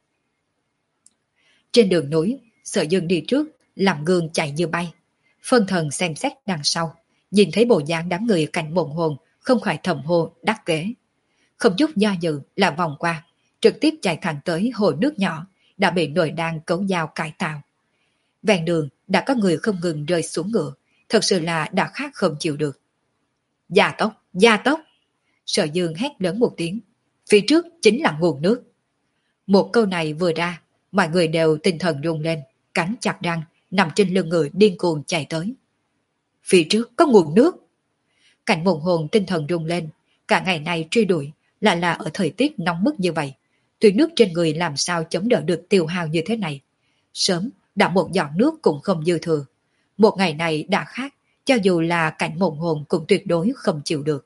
Speaker 1: Trên đường núi, Sở Dương đi trước, làm gương chạy như bay. Phân thần xem xét đằng sau, nhìn thấy bộ dáng đám người Cảnh Mộng Hồn, không khỏi thầm hô đắc kế. Không chút do dự là vòng qua, trực tiếp chạy thẳng tới hồ nước nhỏ đã bị nội đan cấu dao cải tạo. Ven đường đã có người không ngừng rơi xuống ngựa, thật sự là đã khát không chịu được. Gia tốc, gia tốc! Sở Dương hét lớn một tiếng, phía trước chính là nguồn nước. Một câu này vừa ra, mọi người đều tinh thần rung lên, cắn chặt răng, nằm trên lưng ngựa điên cuồng chạy tới. Phía trước có nguồn nước! Cảnh Mộng Hồn tinh thần rung lên, cả ngày này truy đuổi, lại là ở thời tiết nóng bức như vậy. Tuy nước trên người làm sao chống đỡ được tiêu hao như thế này. Sớm đã một giọt nước cũng không dư thừa. Một ngày này đã khác, cho dù là Cảnh Mộng Hồn cũng tuyệt đối không chịu được.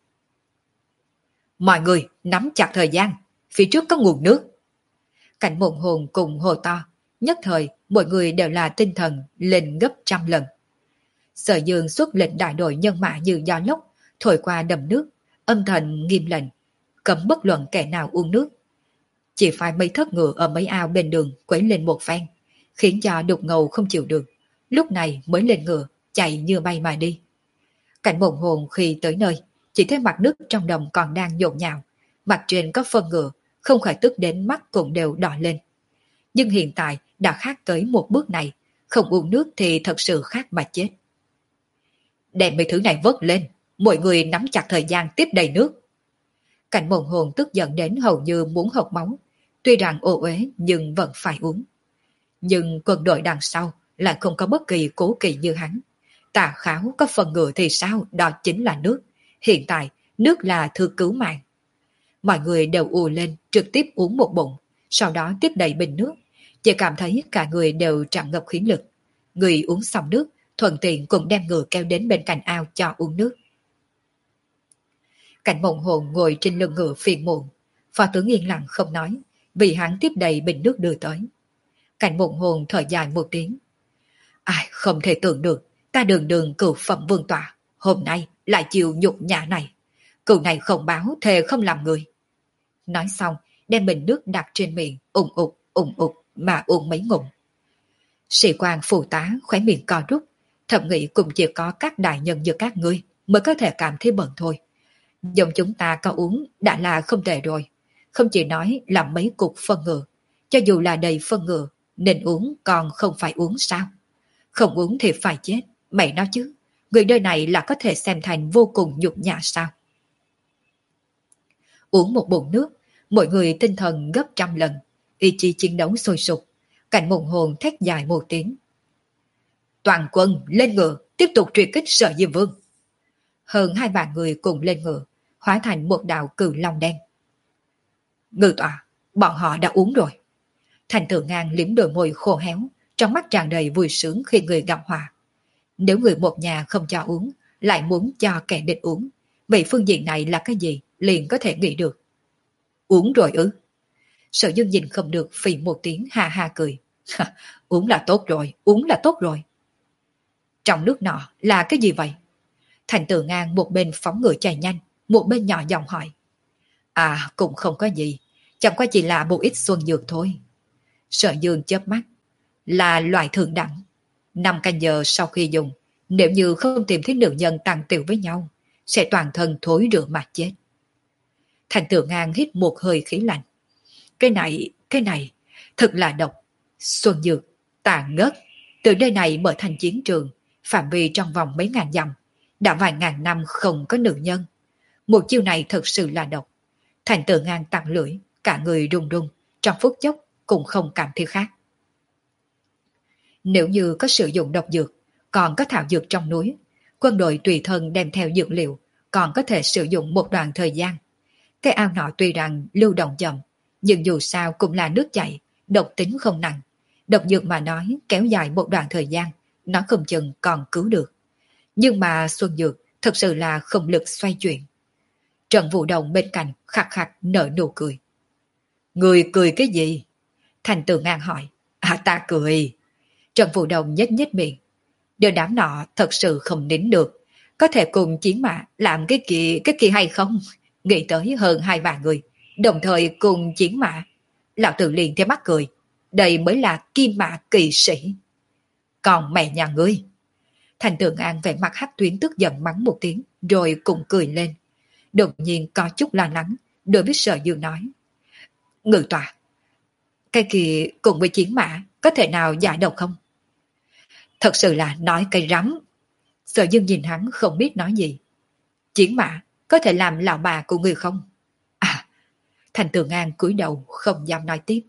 Speaker 1: Mọi người nắm chặt thời gian, phía trước có nguồn nước. Cảnh Mộng Hồn cùng hồ to, nhất thời mọi người đều là tinh thần lên gấp trăm lần. Sở Dương xuất lệnh đại đội nhân mã như gió lốc, thổi qua đầm nước, âm thần nghiêm lệnh, cấm bất luận kẻ nào uống nước. Chỉ phải mấy thất ngựa ở mấy ao bên đường quấy lên một phen, khiến cho đục ngầu không chịu được, lúc này mới lên ngựa, chạy như bay mà đi. Cảnh Mộng Hồn khi tới nơi, chỉ thấy mặt nước trong đồng còn đang nhộn nhạo, mặt trên có phân ngựa, không khỏi tức đến mắt cũng đều đỏ lên. Nhưng hiện tại đã khác tới một bước này, không uống nước thì thật sự khác mà chết. Đem mấy thứ này vớt lên, mọi người nắm chặt thời gian tiếp đầy nước. Cảnh Mộng Hồn tức giận đến hầu như muốn hộc máu, tuy rằng ô uế nhưng vẫn phải uống. Nhưng quân đội đằng sau lại không có bất kỳ cố kỵ như hắn. Tà Kháo có phần ngựa thì sao, đó chính là nước. Hiện tại, nước là thứ cứu mạng. Mọi người đều ùa lên, trực tiếp uống một bụng, sau đó tiếp đầy bình nước. Chỉ cảm thấy cả người đều tràn ngập khí lực. Người uống xong nước, thuận tiện cũng đem ngựa kéo đến bên cạnh ao cho uống nước. Cảnh Mộng Hồn ngồi trên lưng ngựa phiền muộn, Phó tướng yên lặng không nói, vì hắn tiếp đầy bình nước đưa tới. Cảnh Mộng Hồn thở dài một tiếng. Ai không thể tưởng được, ta đường đường cửu phẩm vương tọa, hôm nay lại chịu nhục nhã này. Cửu này không báo, thề không làm người. Nói xong, đem bình nước đặt trên miệng, ủng ục, ủng ục mà uống mấy ngụm. Sĩ quan phụ tá khóe miệng co rút, thầm nghĩ cũng chỉ có các đại nhân như các ngươi mới có thể cảm thấy bận thôi. Dòng chúng ta có uống đã là không tệ rồi, không chỉ nói là mấy cục phân ngựa, cho dù là đầy phân ngựa, nên uống còn không phải uống sao? Không uống thì phải chết, mày nói chứ, người nơi này là có thể xem thành vô cùng nhục nhã sao? Uống một bụng nước, mọi người tinh thần gấp trăm lần, ý chí chiến đấu sôi sục. Cảnh Mộng Hồn thét dài một tiếng. Toàn quân lên ngựa, tiếp tục truy kích Sở Diêm Vương. Hơn hai vạn người cùng lên ngựa, hóa thành một đạo cự long đen. Ngự tọa, bọn họ đã uống rồi. Thành Tử Ngang liếm đôi môi khô héo, trong mắt tràn đầy vui sướng khi người gặp họa. Nếu người một nhà không cho uống, lại muốn cho kẻ địch uống, vậy phương diện này là cái gì, liền có thể nghĩ được. Uống rồi ư? Sở Dương nhìn không được phì một tiếng ha ha cười. Uống là tốt rồi, uống là tốt rồi. Trong nước nọ là cái gì vậy? Thành Tử Ngang một bên phóng ngựa chạy nhanh, một bên nhỏ giọng hỏi. À, cũng không có gì, chẳng qua chỉ là một ít xuân dược thôi. Sở Dương chớp mắt. Là loại thượng đẳng. Năm canh giờ sau khi dùng, nếu như không tìm thấy nữ nhân tăng tiểu với nhau, sẽ toàn thân thối rữa mà chết. Thành Tử Ngang hít một hơi khí lạnh. Cái này, cái này, thật là độc. Xuân dược, tàn ngất. Từ nơi này mở thành chiến trường, phạm vi trong vòng mấy ngàn dặm, đã vài ngàn năm không có nữ nhân. Một chiêu này thật sự là độc. Thành Tử Ngang tặng lưỡi, cả người run run, trong phút chốc cũng không cảm thấy khác. Nếu như có sử dụng độc dược, còn có thảo dược trong núi, quân đội tùy thân đem theo dược liệu, còn có thể sử dụng một đoạn thời gian. Cái ao nọ tuy rằng lưu động chậm, nhưng dù sao cũng là nước chảy, độc tính không nặng. Độc dược mà nói kéo dài một đoạn thời gian, nó không chừng còn cứu được. Nhưng mà Xuân Dược thật sự là không lực xoay chuyển. Trần Vũ Đồng bên cạnh khạc khạc nở nụ cười. Người cười cái gì? Thành Tử Ngang hỏi. À ta cười. Trần Vũ Đồng nhếch nhếch miệng. Điều đám nọ thật sự không nín được. Có thể cùng chiến mã làm cái kỳ, cái kỳ hay không? Nghĩ tới hơn hai vạn người, đồng thời cùng chiến mã. Lão Tử liền theo mắt cười. Đây mới là kim mã kỳ sĩ. Còn mẹ nhà ngươi. Thành Tử An vẻ mặt hắc tuyến tức giận mắng một tiếng, rồi cũng cười lên. Đột nhiên có chút lo lắng, đối với Sở Dương nói. Ngự tọa, cái kia cùng với chiến mã có thể nào giải độc không? Thật sự là nói cây rắm. Sở Dương nhìn hắn không biết nói gì. Chiến mã có thể làm lão bà của người không? À, Thành Tường An cúi đầu không dám nói tiếp.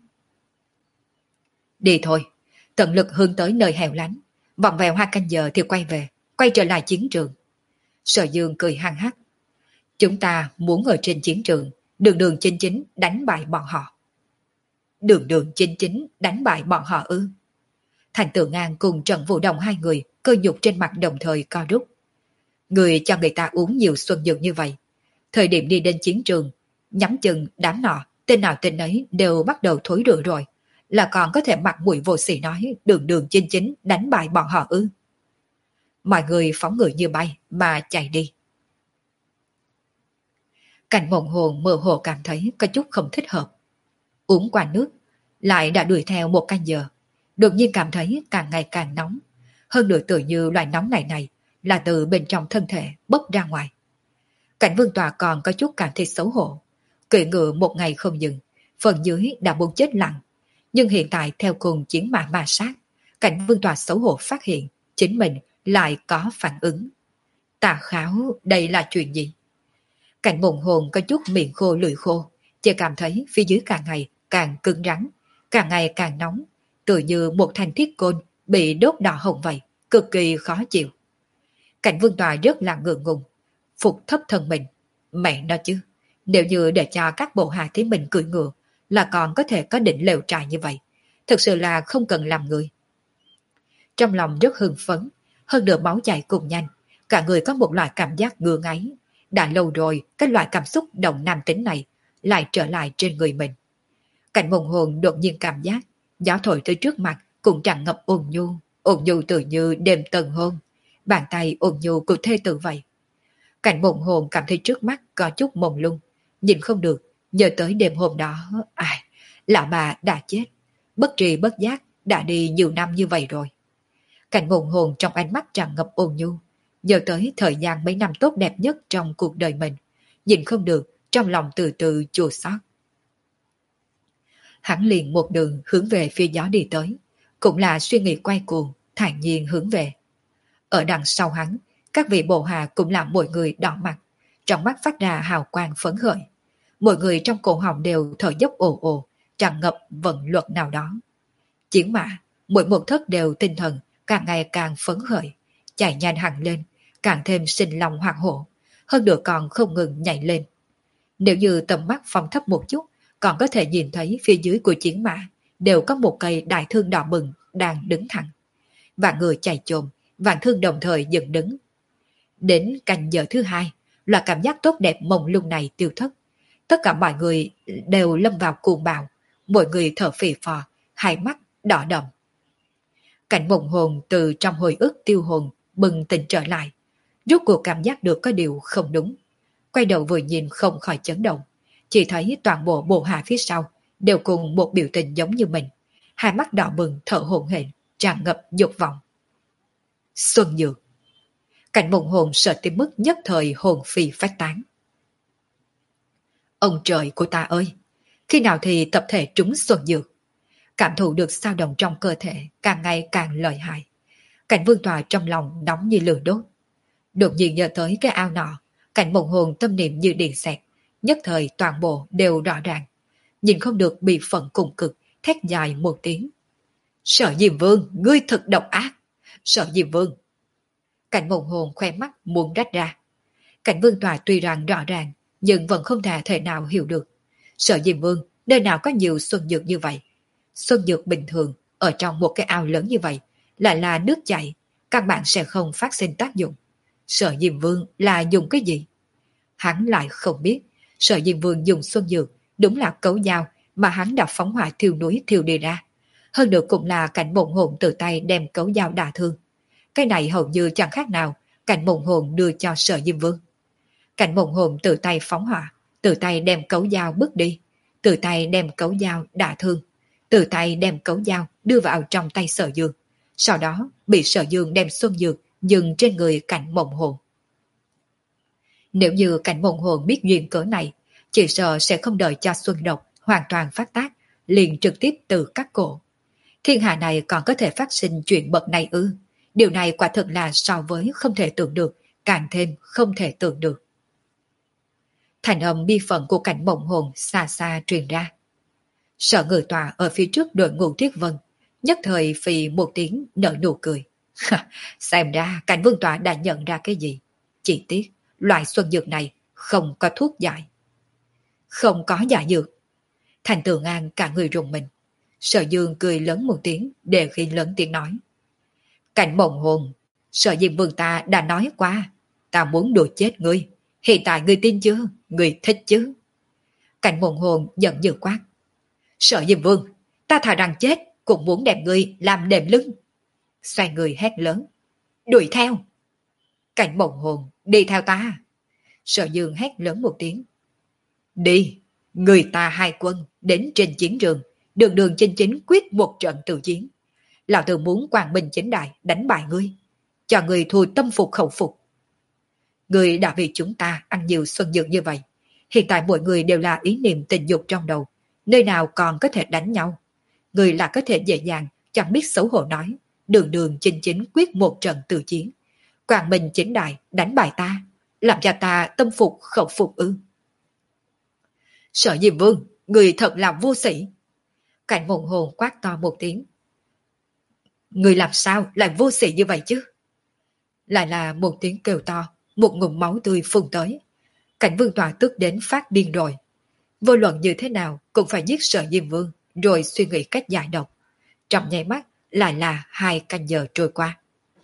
Speaker 1: Đi thôi, tận lực hướng tới nơi hẻo lánh, vòng vèo hai canh giờ thì quay về, quay trở lại chiến trường. Sở Dương cười hăng hắc. Chúng ta muốn ở trên chiến trường, đường đường chính chính đánh bại bọn họ. Đường đường chính chính đánh bại bọn họ ư? Thành Tường An cùng Trần Vũ Đồng hai người cơ nhục trên mặt đồng thời co rút. Người cho người ta uống nhiều xuân dược như vậy. Thời điểm đi đến chiến trường, nhắm chừng đám nọ, tên nào tên ấy đều bắt đầu thối rữa rồi. Là còn có thể mặt mũi vô sỉ nói đường đường chính chính đánh bại bọn họ ư? Mọi người phóng người như bay mà chạy đi. Cảnh Mộng Hồn mơ hồ cảm thấy có chút không thích hợp. Uống qua nước, lại đã đuổi theo một canh giờ. Đột nhiên cảm thấy càng ngày càng nóng. Hơn nữa tự như loại nóng này này là từ bên trong thân thể bốc ra ngoài. Cảnh Vương Tòa còn có chút cảm thấy xấu hổ. Cưỡi ngựa một ngày không dừng, phần dưới đã muốn chết lặng. Nhưng hiện tại theo cùng chiến mã ma sát, Cảnh Vương Tòa xấu hổ phát hiện chính mình lại có phản ứng. Tà kháo, đây là chuyện gì? Cảnh Mộng Hồn có chút miệng khô lưỡi khô, chỉ cảm thấy phía dưới càng ngày càng cứng rắn, càng ngày càng nóng, tựa như một thanh thiết côn bị đốt đỏ hồng vậy, cực kỳ khó chịu. Cảnh Vương Tòa rất là ngượng ngùng, phục thấp thân mình. Mẹ nó chứ, nếu như để cho các bộ hạ thấy mình cưỡi ngựa là còn có thể có định lều trại như vậy, thực sự là không cần làm người. Trong lòng rất hưng phấn, hơn nữa máu chảy cùng nhanh, cả người có một loại cảm giác ngứa ngáy. Đã lâu rồi, cái loại cảm xúc động nam tính này lại trở lại trên người mình. Cảnh Mộng Hồn đột nhiên cảm giác gió thổi tới trước mặt cũng tràn ngập ôn nhu, ôn nhu tự như đêm tân hôn, bàn tay ôn nhu của thê tử vậy. Cảnh Mộng Hồn cảm thấy trước mắt có chút mông lung, nhìn không được, nhớ tới đêm hôm đó, ai, lão bà đã chết, bất tri bất giác đã đi nhiều năm như vậy rồi. Cảnh Mộng Hồn trong ánh mắt tràn ngập ôn nhu, nhớ tới thời gian mấy năm tốt đẹp nhất trong cuộc đời mình, nhìn không được, trong lòng từ từ chua xót. Hắn liền một đường hướng về phía gió đi tới, cũng là suy nghĩ quay cuồng, thản nhiên hướng về. Ở đằng sau hắn, các vị bộ hạ cũng là mỗi người đỏ mặt, trong mắt phát ra hào quang phấn khởi. Mỗi người trong cổ họng đều thở dốc ồ ồ, tràn ngập vận luật nào đó. Chiến mã, mỗi một thất đều tinh thần, càng ngày càng phấn khởi, chạy nhanh hẳn lên, càng thêm sinh lòng hoảng hổ, hơn nữa còn không ngừng nhảy lên. Nếu như tầm mắt phong thấp một chút, còn có thể nhìn thấy phía dưới của chiến mã đều có một cây đại thương đỏ bừng đang đứng thẳng. Vạn người chạy trồm, vạn thương đồng thời dựng đứng. Đến canh giờ thứ hai, là cảm giác tốt đẹp mông lung này tiêu thất. Tất cả mọi người đều lâm vào cuồng bạo, mỗi người thở phì phò, hai mắt đỏ đậm. Cảnh Mộng Hồn từ trong hồi ức tiêu hồn bừng tỉnh trở lại, rốt cuộc cảm giác được có điều không đúng. Quay đầu vừa nhìn không khỏi chấn động, chỉ thấy toàn bộ bộ hạ phía sau đều cùng một biểu tình giống như mình, hai mắt đỏ bừng thở hổn hển, tràn ngập dục vọng. Xuân Dược. Cảnh Mộng Hồn sợ tới mức nhất thời hồn phi phách tán. Ông trời của ta ơi, khi nào thì tập thể trúng Xuân Dược? Cảm thụ được sao động trong cơ thể càng ngày càng lợi hại. Cảnh Vương Tòa trong lòng nóng như lửa đốt. Đột nhiên nhớ tới cái ao nọ, Cảnh Mộng Hồn tâm niệm như điện xẹt, nhất thời toàn bộ đều rõ ràng. Nhìn không được bị phận cùng cực, thét dài một tiếng. Sở Diêm Vương, ngươi thật độc ác. Sở Diêm Vương. Cảnh Mộng Hồn khoe mắt muốn rách ra. Cảnh Vương Tòa tuy rằng rõ ràng, nhưng vẫn không thể thể nào hiểu được. Sở Diêm Vương, nơi nào có nhiều xuân dược như vậy? Xuân dược bình thường, ở trong một cái ao lớn như vậy, lại là nước chảy, căn bản sẽ không phát sinh tác dụng. Sở Diêm Vương là dùng cái gì? Hắn lại không biết, Sở Diêm Vương dùng xuân dược, đúng là cấu dao mà hắn đã phóng hỏa thiêu núi thiêu đi ra. Hơn nữa cũng là Cảnh Mộng Hồn tự tay đem cấu dao đả thương. Cái này hầu như chẳng khác nào Cảnh Mộng Hồn đưa cho Sở Diêm Vương. Cảnh Mộng Hồn tự tay phóng hỏa, tự tay đem cấu dao bước đi, tự tay đem cấu dao đả thương, tự tay đem cấu dao đưa vào trong tay Sở Dương. Sau đó bị Sở Dương đem xuân dược dừng trên người Cảnh Mộng Hồn. Nếu như Cảnh Mộng Hồn biết duyên cớ này, chỉ sợ sẽ không đợi cho xuân độc hoàn toàn phát tác, liền trực tiếp từ cắt cổ. Thiên hạ này còn có thể phát sinh chuyện bậc này ư? Điều này quả thực là so với không thể tưởng được, càng thêm không thể tưởng được. Thành âm bi phận của cảnh mộng hồn xa xa truyền ra. Sở Ngự Tọa ở phía trước đội ngũ Tuyết Vân, nhất thời phì một tiếng nở nụ cười. Xem ra cảnh vương tọa đã nhận ra cái gì. Chỉ tiếc, loại xuân dược này không có thuốc giải. Không có giả dược. Thành Tường An cả người rùng mình. Sở Dương cười lớn một tiếng để khi lớn tiếng nói. Cảnh mộng hồn, Sở Diêm Vương ta đã nói qua, ta muốn đùa chết ngươi. Hiện tại ngươi tin chưa? Ngươi thích chứ? Cảnh mộng hồn giận dữ quát. Sở Diêm Vương, ta thà rằng chết cũng muốn đem ngươi làm đệm lưng. Xoay người hét lớn. Đuổi theo. Cảnh mộng hồn, đi theo ta. Sở Dương hét lớn một tiếng. Đi, người ta hai quân đến trên chiến trường, đường đường chính chính quyết một trận tự chiến. Lão tử muốn quang minh chính đại đánh bại ngươi, cho ngươi thua tâm phục khẩu phục. Ngươi đã vì chúng ta ăn nhiều xuân dược như vậy, hiện tại mọi người đều là ý niệm tình dục trong đầu, nơi nào còn có thể đánh nhau. Ngươi là có thể dễ dàng, chẳng biết xấu hổ nói, đường đường chính chính quyết một trận tự chiến, quang minh chính đại đánh bại ta, làm cho ta tâm phục khẩu phục ư? Sở Diêm Vương, người thật là vô sĩ. Cảnh mộng hồn quát to một tiếng. Người làm sao lại vô sĩ như vậy chứ? Lại là một tiếng kêu to, một ngụm máu tươi phun tới. Cảnh Vương Tọa tức đến phát điên rồi. Vô luận như thế nào cũng phải giết Sở Diêm Vương, rồi suy nghĩ cách giải độc. Trong nháy mắt lại là hai canh giờ trôi qua.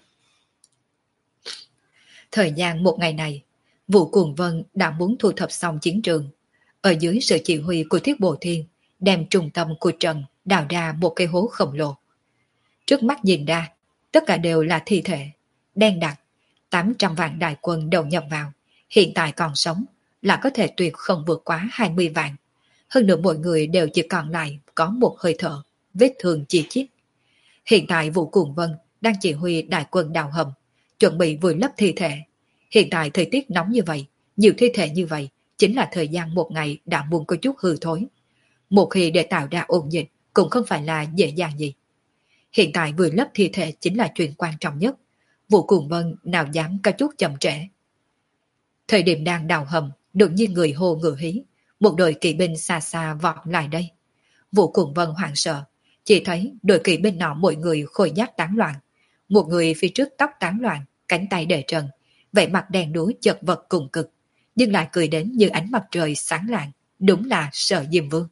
Speaker 1: Thời gian một ngày này, Vũ Cuồng Vân đã muốn thu thập xong chiến trường. Ở dưới sự chỉ huy của Thiết Bộ Thiên, đem trung tâm của trận đào ra một cái hố khổng lồ. Trước mắt nhìn ra, tất cả đều là thi thể, đen đặc, tám trăm vạn đại quân đầu nhập vào, hiện tại còn sống, là có thể tuyệt không vượt quá hai mươi vạn. Hơn nữa mọi người đều chỉ còn lại có một hơi thở, vết thương chi chít. Hiện tại Vũ Cuồng Vân đang chỉ huy đại quân đào hầm, chuẩn bị vùi lấp thi thể. Hiện tại thời tiết nóng như vậy, nhiều thi thể như vậy, chính là thời gian một ngày đã muốn có chút hư thối. Một khi để tạo ra ổn dịch cũng không phải là dễ dàng gì. Hiện tại vùi lấp thi thể chính là chuyện quan trọng nhất. Vũ Cuồng Vân nào dám có chút chậm trễ. Thời điểm đang đào hầm, đột nhiên người hô ngựa hí, một đội kỵ binh xa xa vọt lại đây. Vũ Cuồng Vân hoảng sợ, chỉ thấy đội kỵ binh nọ mỗi người khôi giáp tán loạn. Một người phía trước tóc tán loạn, cánh tay để trần, vẻ mặt đen đúa chật vật cùng cực, nhưng lại cười đến như ánh mặt trời sáng lạng, đúng là Sở Diêm Vương.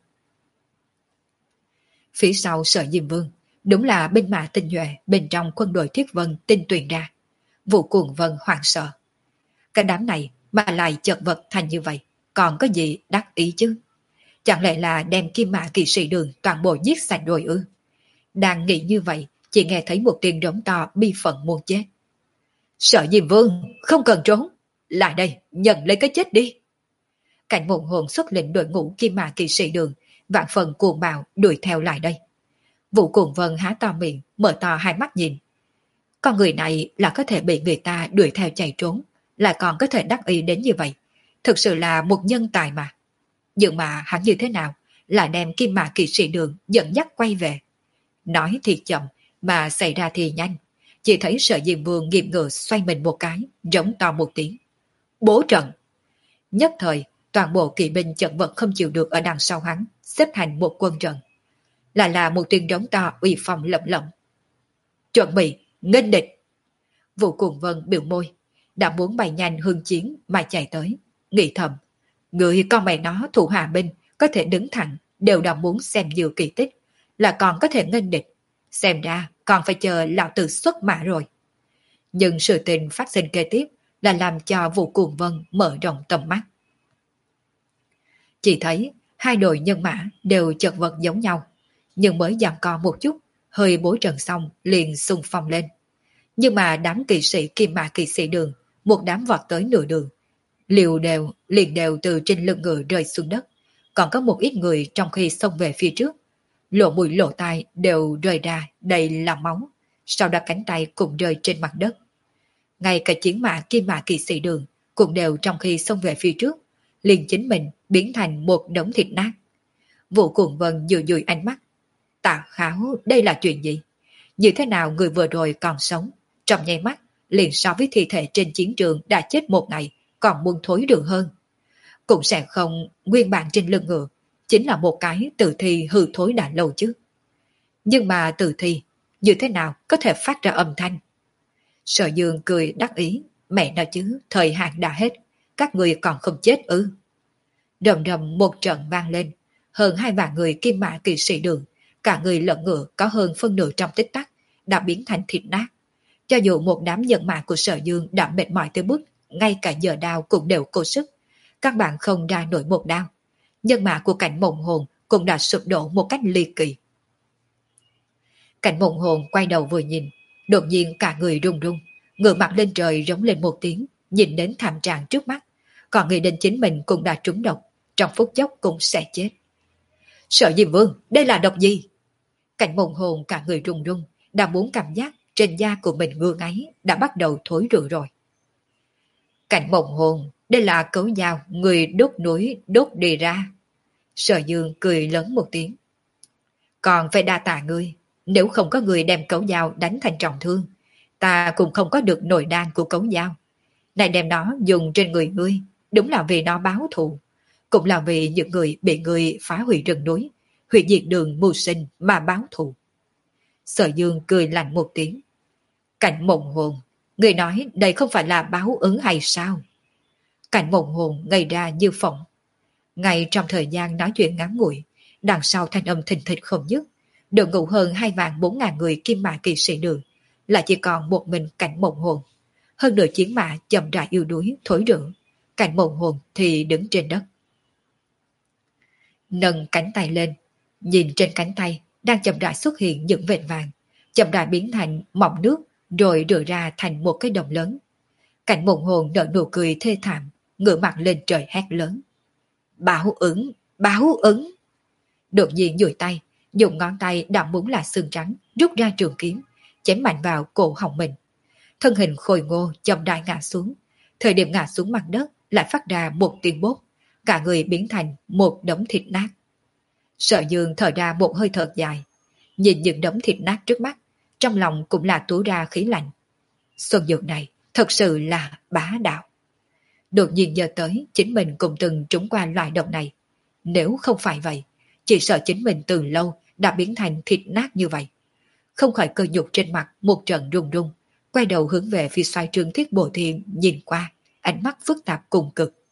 Speaker 1: Phía sau Sở Diêm Vương, đúng là binh mã tinh nhuệ bên trong quân đội Thiết Vân tinh tuyền ra. Vũ Cuồng Vân hoảng sợ. Cái đám này mà lại chật vật thành như vậy, còn có gì đắc ý chứ? Chẳng lẽ là đem Kim Mã Kỵ Sĩ Đường toàn bộ giết sạch rồi ư? Đang nghĩ như vậy, chỉ nghe thấy một tiếng rống to bi phận muốn chết. Sở Diêm Vương, không cần trốn, lại đây, nhận lấy cái chết đi. Cảnh Mộng Hồn xuất lĩnh đội ngũ Kim Mã Kỵ Sĩ Đường, vạn phần cuồng bạo đuổi theo lại đây. Vũ Cuồng Vân há to miệng, mở to hai mắt nhìn. Con người này là có thể bị người ta đuổi theo chạy trốn, lại còn có thể đắc ý đến như vậy. Thực sự là một nhân tài mà. Nhưng mà hắn như thế nào, lại đem Kim Mã Kỵ Sĩ Đường dẫn dắt quay về. Nói thì chậm, mà xảy ra thì nhanh. Chỉ thấy Sở Diêm Vương nghiệm ngựa xoay mình một cái, rống to một tiếng. Bố trận! Nhất thời, toàn bộ kỵ binh chật vật không chịu được ở đằng sau hắn, xếp thành một quân trận. Lại là một tiếng rống to uy phong lộng lộng. Chuẩn bị, nghênh địch! Vũ Cuồng Vân biểu môi, đã muốn bay nhanh hương chiến mà chạy tới, nghĩ thầm. Người con mẹ nó thủ hạ binh có thể đứng thẳng, đều đã muốn xem nhiều kỳ tích, là còn có thể nghênh địch. Xem ra còn phải chờ lão tử xuất mã rồi. Nhưng sự tình phát sinh kế tiếp là làm cho Vũ Cuồng Vân mở rộng tầm mắt. Chỉ thấy hai đội nhân mã đều chật vật giống nhau, nhưng mới giằng co một chút, hơi bối trận xong liền xung phong lên. Nhưng mà đám kỵ sĩ Kim Mã Kỵ Sĩ Đường, một đám vọt tới nửa đường, liều đều liền đều từ trên lưng ngựa rơi xuống đất. Còn có một ít người trong khi xông về phía trước, lỗ mũi lỗ tai đều rơi ra đầy là máu, sau đó cánh tay cũng rơi trên mặt đất. Ngay cả chiến mã Kim Mã Kỵ Sĩ Đường cũng đều trong khi xông về phía trước, liền chính mình biến thành một đống thịt nát. Vũ Cuồng Vân dụi dụi ánh mắt. Tạ Kháo, đây là chuyện gì? Như thế nào người vừa rồi còn sống, trong nháy mắt, liền so với thi thể trên chiến trường đã chết một ngày, còn muốn thối đường hơn. Cũng sẽ không nguyên bản trên lưng ngựa, chính là một cái tử thi hư thối đã lâu chứ. Nhưng mà tử thi, như thế nào có thể phát ra âm thanh? Sở Dương cười đắc ý, mẹ nói chứ, thời hạn đã hết, các người còn không chết ư. Đầm đầm một trận vang lên, hơn hai vạn người kim mã kỵ sĩ đường, cả người lẫn ngựa có hơn phân nửa trong tích tắc, đã biến thành thịt nát. Cho dù một đám nhân mã của Sở Dương đã mệt mỏi tới mức, ngay cả giờ đao cũng đều cố sức, các bạn không ra nổi một đao. Nhân mã của cảnh mộng hồn cũng đã sụp đổ một cách ly kỳ. Cảnh mộng hồn quay đầu vừa nhìn, đột nhiên cả người run run, ngửa mặt lên trời rống lên một tiếng, nhìn đến thảm trạng trước mắt, còn nghĩ đến chính mình cũng đã trúng độc, trong phút chốc cũng sẽ chết. Sở Diêm Vương, đây là độc gì? Cảnh mộng hồn cả người run run, đã muốn cảm giác trên da của mình ngứa ngáy đã bắt đầu thối rữa rồi. Cảnh mộng hồn, đây là cấu dao người đốt núi đốt đi ra. Sở Dương cười lớn một tiếng. Còn phải đa tạ ngươi, nếu không có người đem cấu dao đánh thành trọng thương, ta cũng không có được nồi đan của cấu dao. Này đem nó dùng trên người ngươi, đúng là vì nó báo thù, cũng là vì những người bị ngươi phá hủy rừng núi, hủy diệt đường mưu sinh mà báo thù. Sở Dương cười lạnh một tiếng. Cảnh mộng hồn, người nói đây không phải là báo ứng hay sao? Cảnh mộng hồn ngây ra như phỏng. Ngay trong thời gian nói chuyện ngắn ngủi, đằng sau thanh âm thình thịch không dứt, đội ngũ hơn hai vạn bốn ngàn người kim mã kỵ sĩ đường, lại chỉ còn một mình cảnh mộng hồn. Hơn nửa chiến mã chậm rãi yếu đuối, thối rữa, cảnh mộng hồn thì đứng trên đất. Nâng cánh tay lên, nhìn trên cánh tay đang chậm rãi xuất hiện những vệt vàng, chậm rãi biến thành mỏng nước, rồi rửa ra thành một cái đồng lớn. Cảnh mộng hồn nở nụ cười thê thảm, ngửa mặt lên trời hét lớn. Báo ứng, báo ứng. Đột nhiên duỗi tay, dùng ngón tay đã muốn là xương trắng, rút ra trường kiếm, chém mạnh vào cổ họng mình. Thân hình khôi ngô chậm rãi ngã xuống, thời điểm ngã xuống mặt đất lại phát ra một tiếng bốp, cả người biến thành một đống thịt nát. Sở Dương thở ra một hơi thở dài, nhìn những đống thịt nát trước mắt, trong lòng cũng là túa ra khí lạnh. Xuân Dược này thật sự là bá đạo. Đột nhiên nhớ tới chính mình cũng từng trúng qua loại độc này. Nếu không phải vậy, chỉ sợ chính mình từ lâu đã biến thành thịt nát như vậy. Không khỏi cơ nhục trên mặt một trận run run, quay đầu hướng về phía xoay trương Thiết Bồ Thiên nhìn qua, ánh mắt phức tạp cùng cực.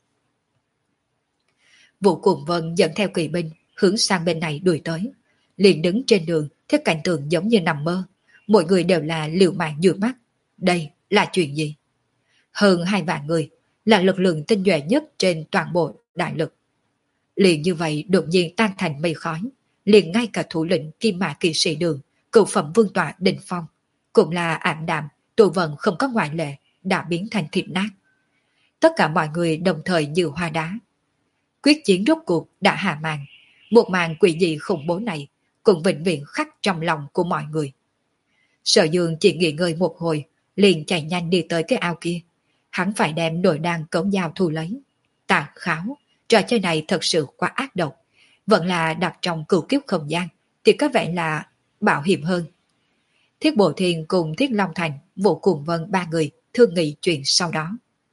Speaker 1: Vũ Cuồng Vân dẫn theo kỵ binh hướng sang bên này đuổi tới, liền đứng trên đường, theo cảnh tượng giống như nằm mơ. Mọi người đều là liều mạng dụi mắt. Đây là chuyện gì? Hơn hai vạn người là lực lượng tinh nhuệ nhất trên toàn bộ đại lực. Liền như vậy đột nhiên tan thành mây khói, liền ngay cả thủ lĩnh Kim Mã kỵ sĩ đường, cựu phẩm vương tọa Đình Phong, cũng là ảm đạm, tụ vận không có ngoại lệ, đã biến thành thịt nát. Tất cả mọi người đồng thời như hoa đá. Quyết chiến rốt cuộc đã hạ màn, một màn quỷ dị khủng bố này cũng vĩnh viễn khắc trong lòng của mọi người. Sở Dương chỉ nghỉ ngơi một hồi, liền chạy nhanh đi tới cái ao kia. Hắn phải đem nội đan cống dao thu lấy. Tà Kháo, trò chơi này thật sự quá ác độc. Vẫn là đặt trong cửu kiếp không gian, thì có vẻ là bảo hiểm hơn. Thiết Bộ Thiên cùng Thiết Long Thành, Vũ Cuồng Vân ba người thương nghị chuyện sau đó.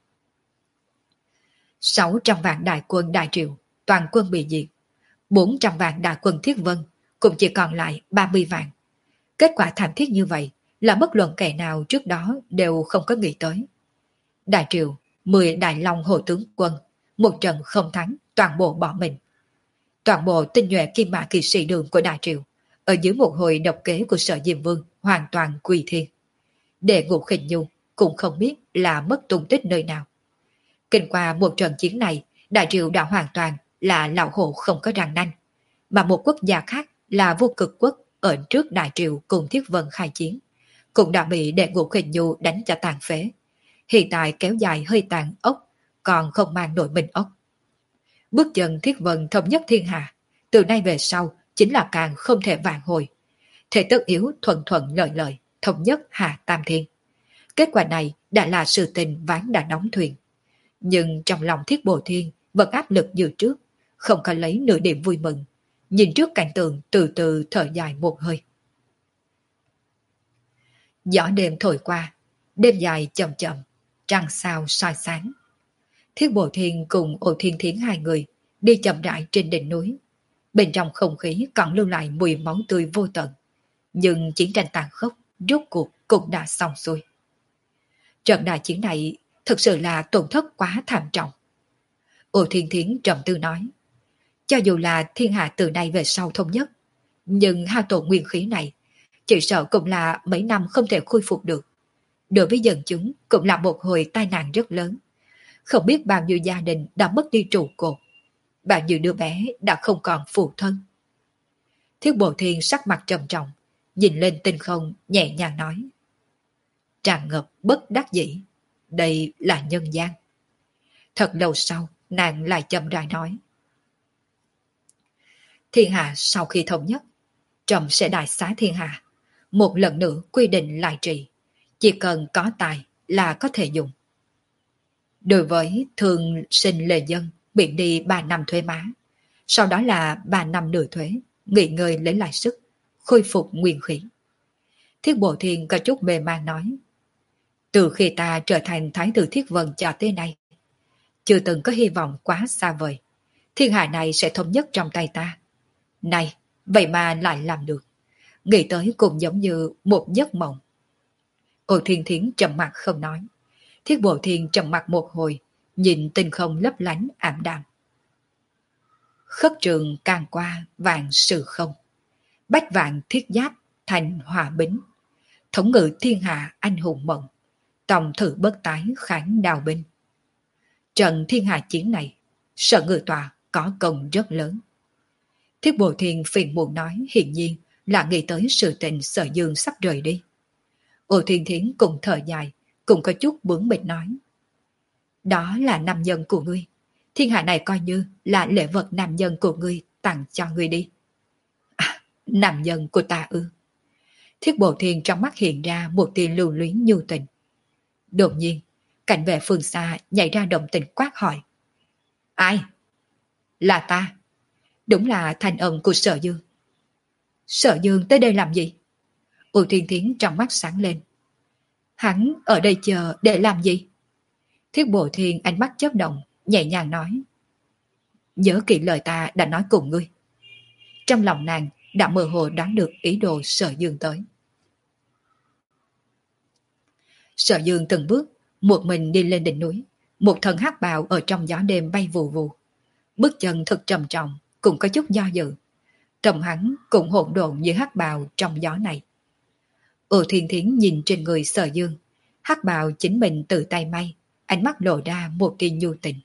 Speaker 1: Sáu trăm vạn đại quân Đại Triệu, toàn quân bị diệt. Bốn trăm vạn đại quân Thiết Vân, cũng chỉ còn lại ba mươi vạn. Kết quả thảm thiết như vậy là bất luận kẻ nào trước đó đều không có nghĩ tới. Đại Triệu, mười đại long hộ tướng quân, một trận không thắng, toàn bộ bỏ mình. Toàn bộ tinh nhuệ Kim Mã kỵ sĩ đường của Đại Triệu, ở dưới một hồi độc kế của Sở Diêm Vương hoàn toàn quỳ thiên. Đệ Ngũ Khinh Nhu cũng không biết là mất tung tích nơi nào. Kinh qua một trận chiến này, Đại Triệu đã hoàn toàn là lão hổ không có răng nanh, mà một quốc gia khác là Vô Cực Quốc ở trước Đại Triệu cùng Thiết Vân khai chiến, cũng đã bị Đệ Ngũ Khinh Nhu đánh cho tàn phế. Hiện tại kéo dài hơi tàn ốc, còn không mang nổi mình ốc. Bước chân Thiết Vân thống nhất thiên hạ, từ nay về sau chính là càng không thể vạn hồi. Thể tất yếu thuận thuận lợi lợi, thống nhất hạ tam thiên. Kết quả này đã là sự tình ván đã đóng thuyền. Nhưng trong lòng Thiết Bồ Thiên vẫn áp lực như trước, không có lấy nửa điểm vui mừng. nhìn trước cảnh tượng từ từ thở dài một hơi. Gió đêm thổi qua, đêm dài chậm chậm, trăng sao soi sáng. Thiết Bộ Thiên cùng Ô Thiên Thiến hai người đi chậm rãi trên đỉnh núi. Bên trong không khí còn lưu lại mùi máu tươi vô tận. Nhưng chiến tranh tàn khốc, rốt cuộc cũng đã xong xuôi. Trận đại chiến này thực sự là tổn thất quá thảm trọng. Ô Thiên Thiến trầm tư nói, cho dù là thiên hạ từ nay về sau thống nhất, nhưng hao tổn nguyên khí này, chỉ sợ cũng là mấy năm không thể khôi phục được. Đối với dân chúng cũng là một hồi tai nạn rất lớn. Không biết bao nhiêu gia đình đã mất đi trụ cột, bao nhiêu đứa bé đã không còn phụ thân. Thiết Bộ Thiên sắc mặt trầm trọng, nhìn lên tinh không nhẹ nhàng nói, tràn ngập bất đắc dĩ, đây là nhân gian. Thật lâu sau, nàng lại chậm rãi nói, thiên hạ sau khi thống nhất, trẫm sẽ đại xá thiên hạ, một lần nữa quy định lại trị, chỉ cần có tài là có thể dùng. Đối với thường sinh lệ dân, miễn đi ba năm thuế má, sau đó là ba năm nửa thuế, nghỉ ngơi lấy lại sức, khôi phục nguyên khí. Thiết Bộ Thiên có chút mê man nói, từ khi ta trở thành Thái tử Thiết Vân cho tới nay, chưa từng có hy vọng quá xa vời, thiên hạ này sẽ thống nhất trong tay ta. Này, vậy mà lại làm được, nghĩ tới cũng giống như một giấc mộng. Ô Thiên Thiến trầm mặt không nói. Thiết Bộ Thiên trầm mặt một hồi, nhìn tinh không lấp lánh ảm đạm. Khất trường càng qua vạn sự không, bách vạn thiết giáp thành hòa bính, thống ngự thiên hạ anh hùng mộng, tòng thử bất tái kháng đào binh. Trận thiên hạ chiến này, Sở Ngự Tọa có công rất lớn. Thiết Bộ Thiên phiền muộn nói, hiển nhiên là nghĩ tới sự tình Sở Dương sắp rời đi. Ô Thiên Thiến cùng thở dài, cũng có chút bướng bỉnh nói, đó là nam nhân của ngươi, thiên hạ này coi như là lễ vật nam nhân của ngươi tặng cho ngươi đi. À, nam nhân của ta ư? Thiết Bộ Thiên trong mắt hiện ra một tia lưu luyến nhu tình. Đột nhiên, cảnh vệ phương xa nhảy ra động tình quát hỏi, ai? Là ta. Đúng là thanh âm của Sở Dương. Sở Dương tới đây làm gì? Ô Thiên Thiến trong mắt sáng lên. Hắn ở đây chờ để làm gì? Thiết Bộ Thiên ánh mắt chớp động, nhẹ nhàng nói, nhớ kỹ lời ta đã nói cùng ngươi. Trong lòng nàng đã mơ hồ đoán được ý đồ Sở Dương tới. Sở Dương từng bước một mình đi lên đỉnh núi, một thân hắc bào ở trong gió đêm bay vù vù, bước chân thật trầm trọng, cũng có chút do dự. Trông hắn cũng hỗn độn như hắc bào trong gió này. Ô Thiên Thiến nhìn trên người Sở Dương, hắc bào chính mình tự tay may, ánh mắt lộ ra một tia nhu tình.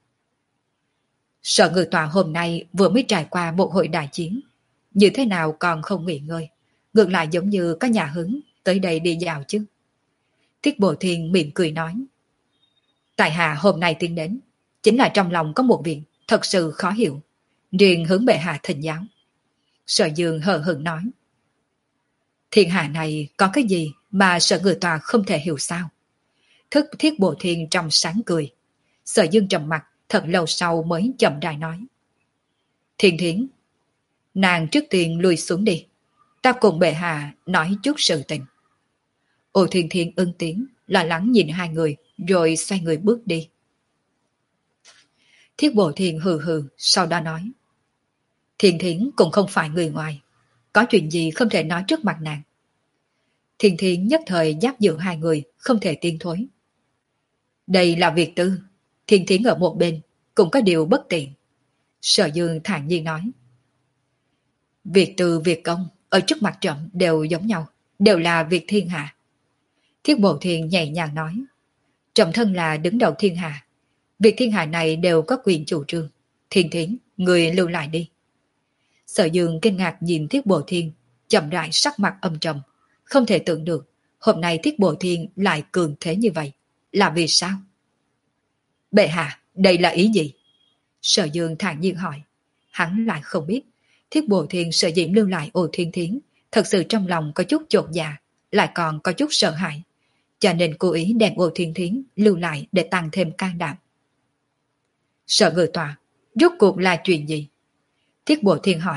Speaker 1: Sở Ngự Tọa hôm nay vừa mới trải qua một hội đại chiến, như thế nào còn không nghỉ ngơi, ngược lại giống như có nhà hứng tới đây đi dạo chứ. Thiết Bộ Thiên mỉm cười nói, tại hạ hôm nay tiến đến, chính là trong lòng có một việc thật sự khó hiểu, riêng hướng bệ hạ thỉnh giáo. Sở Dương hờ hững nói, thiên hạ này có cái gì mà Sở Ngự Tọa không thể hiểu sao? Thức Thiết Bộ Thiên trong sáng cười. Sở Dương trầm mặt thật lâu sau mới chậm rãi nói, Thiên Thiến, nàng trước tiên lùi xuống đi, ta cùng bệ hạ nói chút sự tình. Ô Thiên Thiến ưng tiếng, lo lắng nhìn hai người, rồi xoay người bước đi. Thiết Bộ Thiên hừ hừ, sau đó nói, Thiên Thiến cũng không phải người ngoài, có chuyện gì không thể nói trước mặt nàng. Thiên Thiến nhất thời giáp giữa hai người, không thể tiên thối. Đây là việc tư, Thiên Thiến ở một bên, cũng có điều bất tiện. Sở Dương thản nhiên nói, việc tư việc công, ở trước mặt trẫm đều giống nhau, đều là việc thiên hạ. Thiết Bộ Thiên nhẹ nhàng nói, trẫm thân là đứng đầu thiên hạ, việc thiên hạ này đều có quyền chủ trương. Thiên Thiến, người lưu lại đi. Sở Dương kinh ngạc nhìn Thiết Bộ Thiên, chậm rãi sắc mặt âm trầm, không thể tưởng được hôm nay Thiết Bộ Thiên lại cường thế như vậy, là vì sao? Bệ hạ, đây là ý gì? Sở Dương thản nhiên hỏi. Hắn lại không biết Thiết Bộ Thiên sở dĩ lưu lại Ô Thiên Thiến, thật sự trong lòng có chút chột dạ, lại còn có chút sợ hãi, cho nên cố ý đem Ô Thiên Thiến lưu lại để tăng thêm can đảm. Sở Ngự Tọa, rốt cuộc là chuyện gì? Thiết Bộ Thiên hỏi,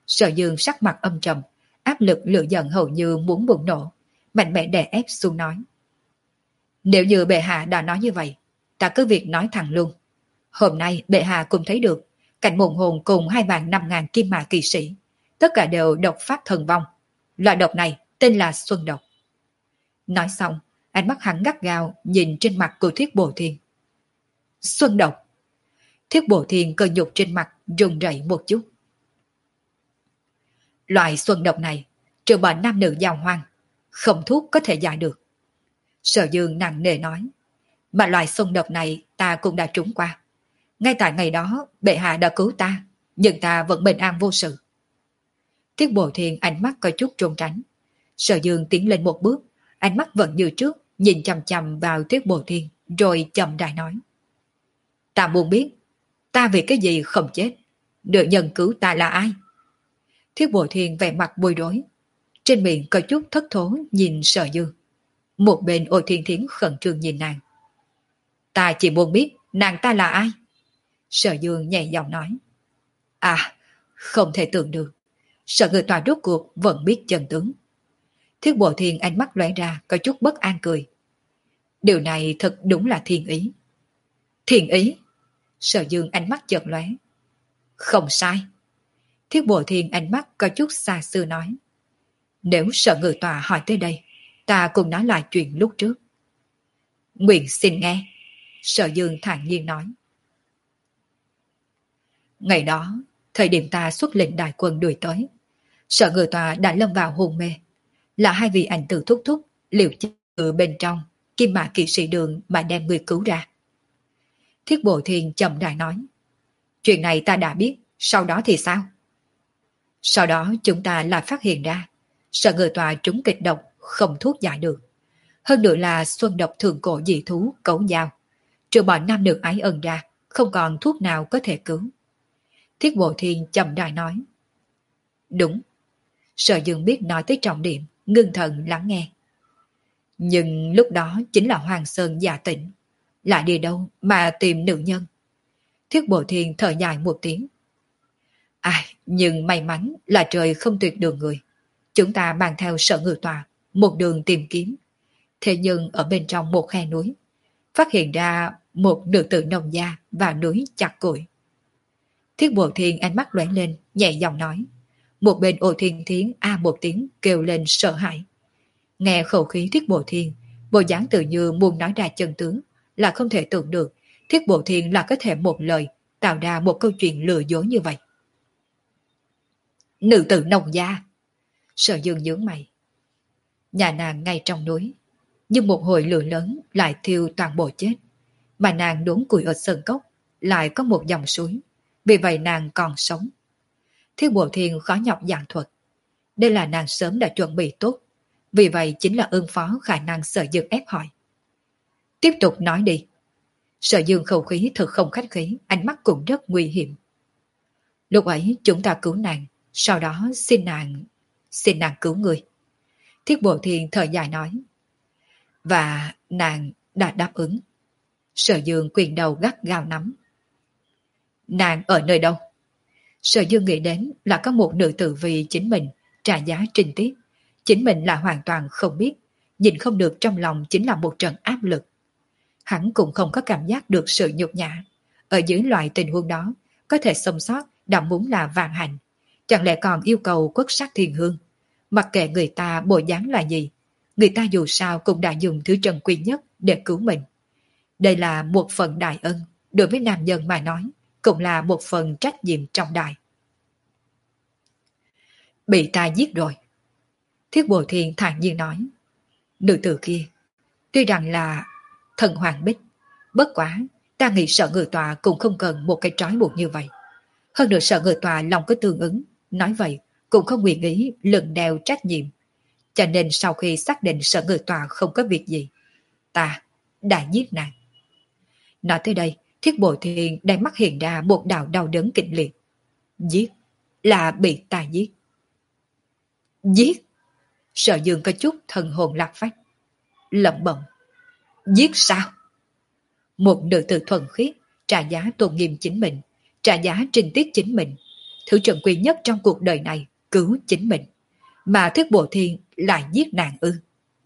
Speaker 1: Sở Dương sắc mặt âm trầm, áp lực lửa giận hầu như muốn bùng nổ, mạnh mẽ đè ép xuống nói. Nếu như bệ hạ đã nói như vậy, ta cứ việc nói thẳng luôn. Hôm nay bệ hạ cũng thấy được, cảnh mộng hồn cùng hai vạn năm ngàn kim mã kỳ sĩ, tất cả đều độc phát thần vong. Loại độc này tên là xuân độc. Nói xong, ánh mắt hắn gắt gao nhìn trên mặt của Thiết Bồ Thiên. Xuân độc. Thiết Bồ Thiên cơ nhục trên mặt run rẩy một chút. Loại xuân độc này, trừ bỏ nam nữ giao hoang, không thuốc có thể giải được. Sở Dương nặng nề nói, mà loại xuân độc này ta cũng đã trúng qua. Ngay tại ngày đó, bệ hạ đã cứu ta, nhưng ta vẫn bình an vô sự. Thiết Bồ Thiên ánh mắt có chút trốn tránh. Sở Dương tiến lên một bước, ánh mắt vẫn như trước, nhìn chằm chằm vào Thiết Bồ Thiên, rồi chậm rãi nói. Ta muốn biết, ta vì cái gì không chết? Nữ nhân cứu ta là ai? Thiết Bồ Thiên vẻ mặt bối rối, trên miệng có chút thất thố nhìn Sở Dương. Một bên Ôi Thiên Thiến khẩn trương nhìn nàng. Ta chỉ muốn biết nàng ta là ai? Sở Dương nhẹ giọng nói. À, không thể tưởng được. Sở Ngự Tòa rốt cuộc vẫn biết chân tướng. Thiết Bồ Thiên ánh mắt lóe ra có chút bất an cười. Điều này thật đúng là thiên ý. Thiên ý? Sở Dương ánh mắt chợt lóe. Không sai. Thiết Bồ Thiên ánh mắt có chút xa xưa nói. Nếu Sở Ngự Tòa hỏi tới đây, ta cùng nói lại chuyện lúc trước. Nguyện xin nghe. Sở Dương thản nhiên nói. Ngày đó, thời điểm ta xuất lệnh đại quân đuổi tới, Sở Ngự Tòa đã lâm vào hôn mê. Là hai vị ảnh tử thúc thúc liều chết ở bên trong kim mã kỵ sĩ đường mà đem người cứu ra. Thiết Bồ Thiên chậm rãi nói. Chuyện này ta đã biết, sau đó thì sao? Sau đó chúng ta lại phát hiện ra Sở Ngự Tòa trúng kịch độc không thuốc giải được. Hơn nữa là xuân độc thường cổ dị thú cấu dao. Trừ bỏ nam nữ ái ân ra, không còn thuốc nào có thể cứu. Thiết Bồ Thiên chậm rãi nói. Đúng. Sở Dương biết nói tới trọng điểm, ngưng thần lắng nghe. Nhưng lúc đó chính là Hoàng Sơn giả tỉnh. Lại đi đâu mà tìm nữ nhân? Thiết Bồ Thiên thở dài một tiếng. À, nhưng may mắn là trời không tuyệt đường người. Chúng ta mang theo Sở Ngự Tòa một đường tìm kiếm. Thế nhưng ở bên trong một khe núi, phát hiện ra một nữ tử nông gia vào núi chặt củi. Thiết Bồ Thiên ánh mắt lóe lên, nhẹ giọng nói. Một bên Ô Thiên Thiến a một tiếng kêu lên sợ hãi. Nghe khẩu khí Thiết Bồ Thiên, bộ dáng tự như muốn nói ra chân tướng, là không thể tưởng được Thiết Bồ Thiên là có thể một lời tạo ra một câu chuyện lừa dối như vậy. Nữ tử nông gia. Sở Dương nhướng mày. Nhà nàng ngay trong núi, nhưng một hồi lửa lớn lại thiêu toàn bộ chết. Mà nàng đốn củi ở sơn cốc, lại có một dòng suối, vì vậy nàng còn sống. Thiết Bồ Thiên khó nhọc giảng thuật. Đây là nàng sớm đã chuẩn bị tốt, vì vậy chính là ứng phó khả năng Sở Dương ép hỏi. Tiếp tục nói đi. Sở Dương khẩu khí thật không khách khí, ánh mắt cũng rất nguy hiểm. Lúc ấy chúng ta cứu nàng, sau đó xin nàng, xin nàng cứu người. Thiết Bồ Thiên thở dài nói. Và nàng đã đáp ứng. Sở Dương quyền đầu gắt gao nắm. Nàng ở nơi đâu? Sở Dương nghĩ đến là có một nữ tử vì chính mình trả giá trinh tiết. Chính mình là hoàn toàn không biết, nhìn không được trong lòng chính là một trận áp lực. Hắn cũng không có cảm giác được sự nhục nhã. Ở dưới loại tình huống đó, có thể sống sót đã muốn là vạn hạnh. Chẳng lẽ còn yêu cầu quất sát thiên hương? Mặc kệ người ta bộ dáng là gì, người ta dù sao cũng đã dùng thứ trần quý nhất để cứu mình. Đây là một phần đại ân, đối với nam nhân mà nói, cũng là một phần trách nhiệm trọng đại. Bị ta giết rồi. Thiết Bồ Thiên thản nhiên nói. Nữ tử kia, tuy rằng là thần hoàng bích, bất quá, ta nghĩ Sở Ngự Tòa cũng không cần một cái trói buộc như vậy. Hơn nữa Sở Ngự Tòa lòng có tương ứng, nói vậy cũng không nguyện ý lừng đeo trách nhiệm. Cho nên sau khi xác định Sở Ngự Tòa không có việc gì, ta đã giết nàng. Nói tới đây, Thiết Bồ Thiên đang mắt hiện ra một đạo đau đớn kịch liệt. Giết, là bị ta giết. Giết? Sở Dương có chút thần hồn lạc phách. Lẩm bẩm. Giết sao? Một nữ tử thuần khiết, trả giá tôn nghiêm chính mình, trả giá trinh tiết chính mình, thứ trần quý nhất trong cuộc đời này cứu chính mình, mà Thiết Bộ Thiên lại giết nàng ư?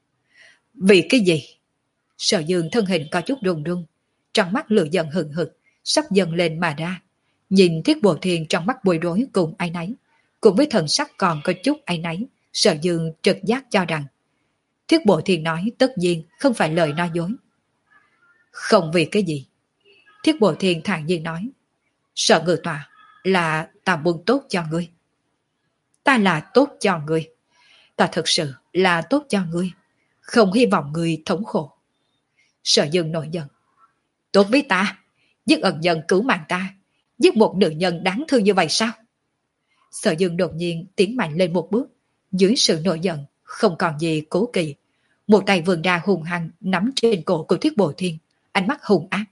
Speaker 1: Vì cái gì? Sở Dương thân hình có chút run run, trong mắt lửa giận hừng hực, sắp dần lên mà ra. Nhìn Thiết Bộ Thiên trong mắt bối rối cùng áy náy, cùng với thần sắc còn có chút áy náy, Sở Dương trực giác cho rằng Thiết Bộ Thiên nói tất nhiên không phải lời nói dối. Không vì cái gì. Thiết Bộ Thiên thản nhiên nói, Sở Ngự Tọa, là ta muốn tốt cho ngươi. Ta là tốt cho ngươi. Ta thật sự là tốt cho ngươi, không hy vọng ngươi thống khổ. Sở Dương nổi giận. Tốt với ta, giết ân nhân cứu mạng ta, giết một nữ nhân đáng thương như vậy sao? Sở Dương đột nhiên tiến mạnh lên một bước, dưới sự nổi giận, không còn gì cố kỵ. Một tay vươn ra hung hăng nắm trên cổ của Thiết Bộ Thiên, ánh mắt hung ác.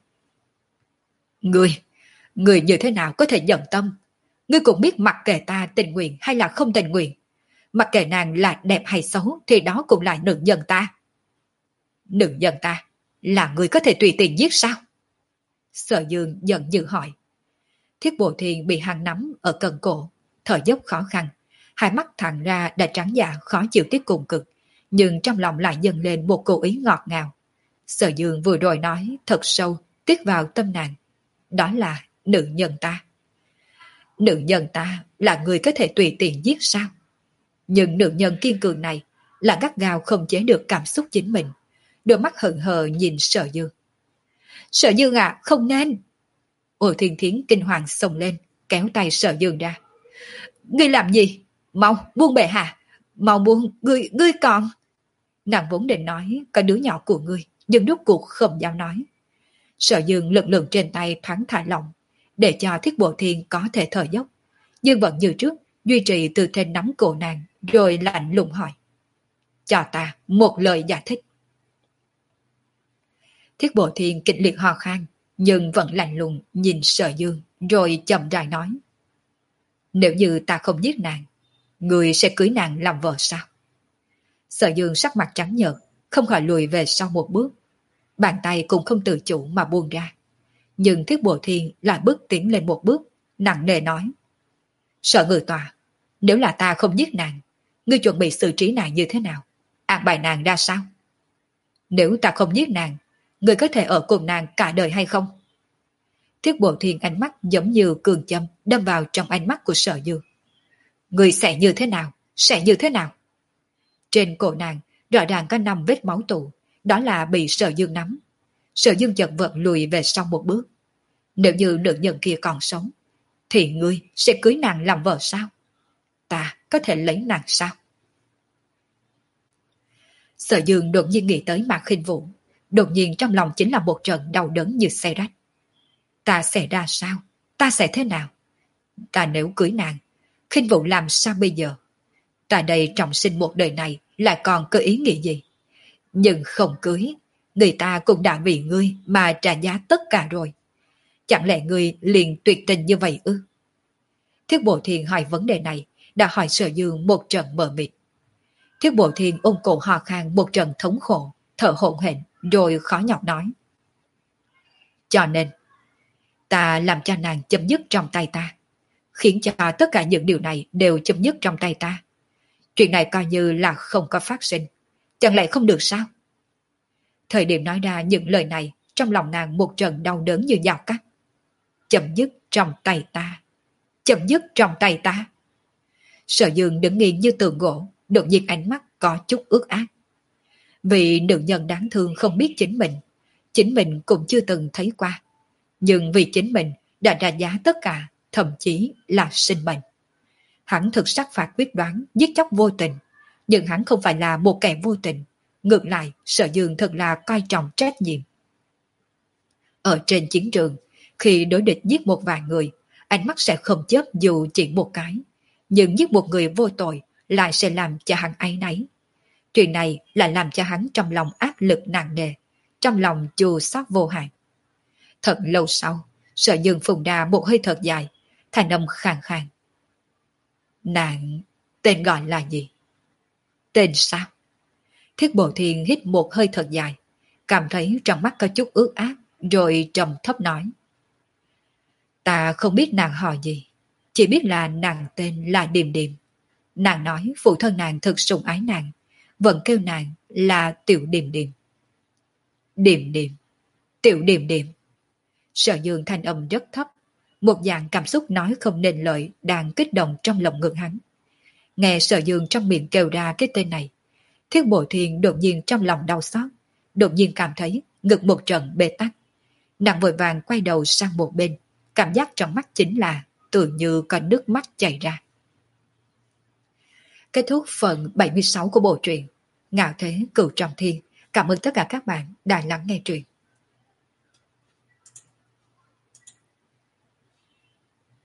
Speaker 1: Ngươi, ngươi như thế nào có thể giận tâm? Ngươi cũng biết mặc kệ ta tình nguyện hay là không tình nguyện. Mặc kệ nàng là đẹp hay xấu thì đó cũng là nữ nhân ta. Nữ nhân ta là ngươi có thể tùy tiện giết sao? Sở Dương giận dữ hỏi. Thiết Bộ Thiên bị hắn nắm ở cần cổ, thở dốc khó khăn, hai mắt thẳng ra đã trắng dạ khó chịu tiếp cùng cực, nhưng trong lòng lại dâng lên một cổ ý ngọt ngào. Sở Dương vừa rồi nói thật sâu, tiết vào tâm nàng. Đó là nữ nhân ta. Nữ nhân ta là người có thể tùy tiện giết sao? Nhưng nữ nhân kiên cường này là gắt gao không chế được cảm xúc chính mình, đôi mắt hận hờ nhìn Sở Dương. Sở Dương à, không nên! Ôi Thiên Thiến kinh hoàng xông lên, kéo tay Sở Dương ra. Ngươi làm gì? Mau, buông bệ hạ! Mau buông, ngươi, ngươi còn... Nàng vốn định nói có đứa nhỏ của ngươi, nhưng rốt cuộc không dám nói. Sở Dương lực lượng trên tay thoáng thả lỏng, để cho Thiết Bộ Thiên có thể thở dốc, nhưng vẫn như trước, duy trì tư thế nắm cổ nàng, rồi lạnh lùng hỏi. Cho ta một lời giải thích. Thiết Bộ Thiên kịch liệt ho khan, nhưng vẫn lạnh lùng nhìn Sở Dương, rồi chậm rãi nói. Nếu như ta không giết nàng, người sẽ cưới nàng làm vợ sao? Sở Dương sắc mặt trắng nhợt, không khỏi lùi về sau một bước. Bàn tay cũng không tự chủ mà buông ra. Nhưng Thiết Bộ Thiên lại bước tiến lên một bước, nặng nề nói. Sở Ngự Tọa, nếu là ta không giết nàng, ngươi chuẩn bị xử trí nàng như thế nào? An bài nàng ra sao? Nếu ta không giết nàng, ngươi có thể ở cùng nàng cả đời hay không? Thiết Bộ Thiên ánh mắt giống như cường châm đâm vào trong ánh mắt của Sở Dương. Ngươi sẽ như thế nào? Sẽ như thế nào? Trên cổ nàng rõ ràng có năm vết máu tụ, đó là bị Sở Dương nắm. Sở Dương chợt vật lùi về sau một bước. Nếu như nữ nhân kia còn sống, thì ngươi sẽ cưới nàng làm vợ sao? Ta có thể lấy nàng sao? Sở Dương đột nhiên nghĩ tới Mạc Khinh Vũ, đột nhiên trong lòng chính là một trận đau đớn như xe rách. Ta sẽ ra sao? Ta sẽ thế nào? Ta nếu cưới nàng, Khinh Vũ làm sao bây giờ? Ta đây trọng sinh một đời này lại còn có ý nghĩ gì? Nhưng không cưới, người ta cũng đã vì ngươi mà trả giá tất cả rồi. Chẳng lẽ ngươi liền tuyệt tình như vậy ư? Thiết Bộ Thiên hỏi vấn đề này đã hỏi Sở Dương một trận mờ mịt. Thiết Bộ Thiên ôm cổ ho khan một trận thống khổ, thở hổn hển, rồi khó nhọc nói. Cho nên, ta làm cho nàng chấm dứt trong tay ta, khiến cho tất cả những điều này đều chấm dứt trong tay ta. Chuyện này coi như là không có phát sinh, chẳng lẽ không được sao? Thời điểm nói ra những lời này, trong lòng nàng một trận đau đớn như dao cắt. Chấm dứt trong tay ta, chấm dứt trong tay ta. Sở Dương đứng nghiêng như tượng gỗ, đột nhiên ánh mắt có chút ướt át. Vì nữ nhân đáng thương không biết chính mình, chính mình cũng chưa từng thấy qua. Nhưng vì chính mình đã trả giá tất cả, thậm chí là sinh mệnh. Hắn thực sắc phạt quyết đoán, giết chóc vô tình. Nhưng hắn không phải là một kẻ vô tình. Ngược lại, Sở Dương thật là coi trọng trách nhiệm. Ở trên chiến trường, khi đối địch giết một vài người, ánh mắt sẽ không chớp dù chỉ một cái. Nhưng giết một người vô tội lại sẽ làm cho hắn áy náy. Chuyện này lại làm cho hắn trong lòng áp lực nặng nề, trong lòng chua xót vô hạn. Thật lâu sau, Sở Dương phun ra một hơi thật dài, thành âm khàn khàn. Nàng tên gọi là gì? Tên sao? Thiết Bộ Thiên hít một hơi thật dài, cảm thấy trong mắt có chút ướt át, rồi trầm thấp nói. Ta không biết nàng họ gì, chỉ biết là nàng tên là Điềm Điềm. Nàng nói phụ thân nàng thực sủng ái nàng, vẫn kêu nàng là Tiểu Điềm Điềm. Điềm Điềm, Tiểu Điềm Điềm. Sở Dương thanh âm rất thấp, một dạng cảm xúc nói không nên lời đang kích động trong lòng ngực hắn. Nghe Sở Dương trong miệng kêu ra cái tên này, Thiết Bộ Thiên đột nhiên trong lòng đau xót, đột nhiên cảm thấy ngực một trận bê tắc. Nàng vội vàng quay đầu sang một bên, cảm giác trong mắt chính là tự như có nước mắt chảy ra. Kết thúc phần bảy mươi sáu của bộ truyện Ngạo Thế Cửu Trọng Thiên. Cảm ơn tất cả các bạn đã lắng nghe truyện.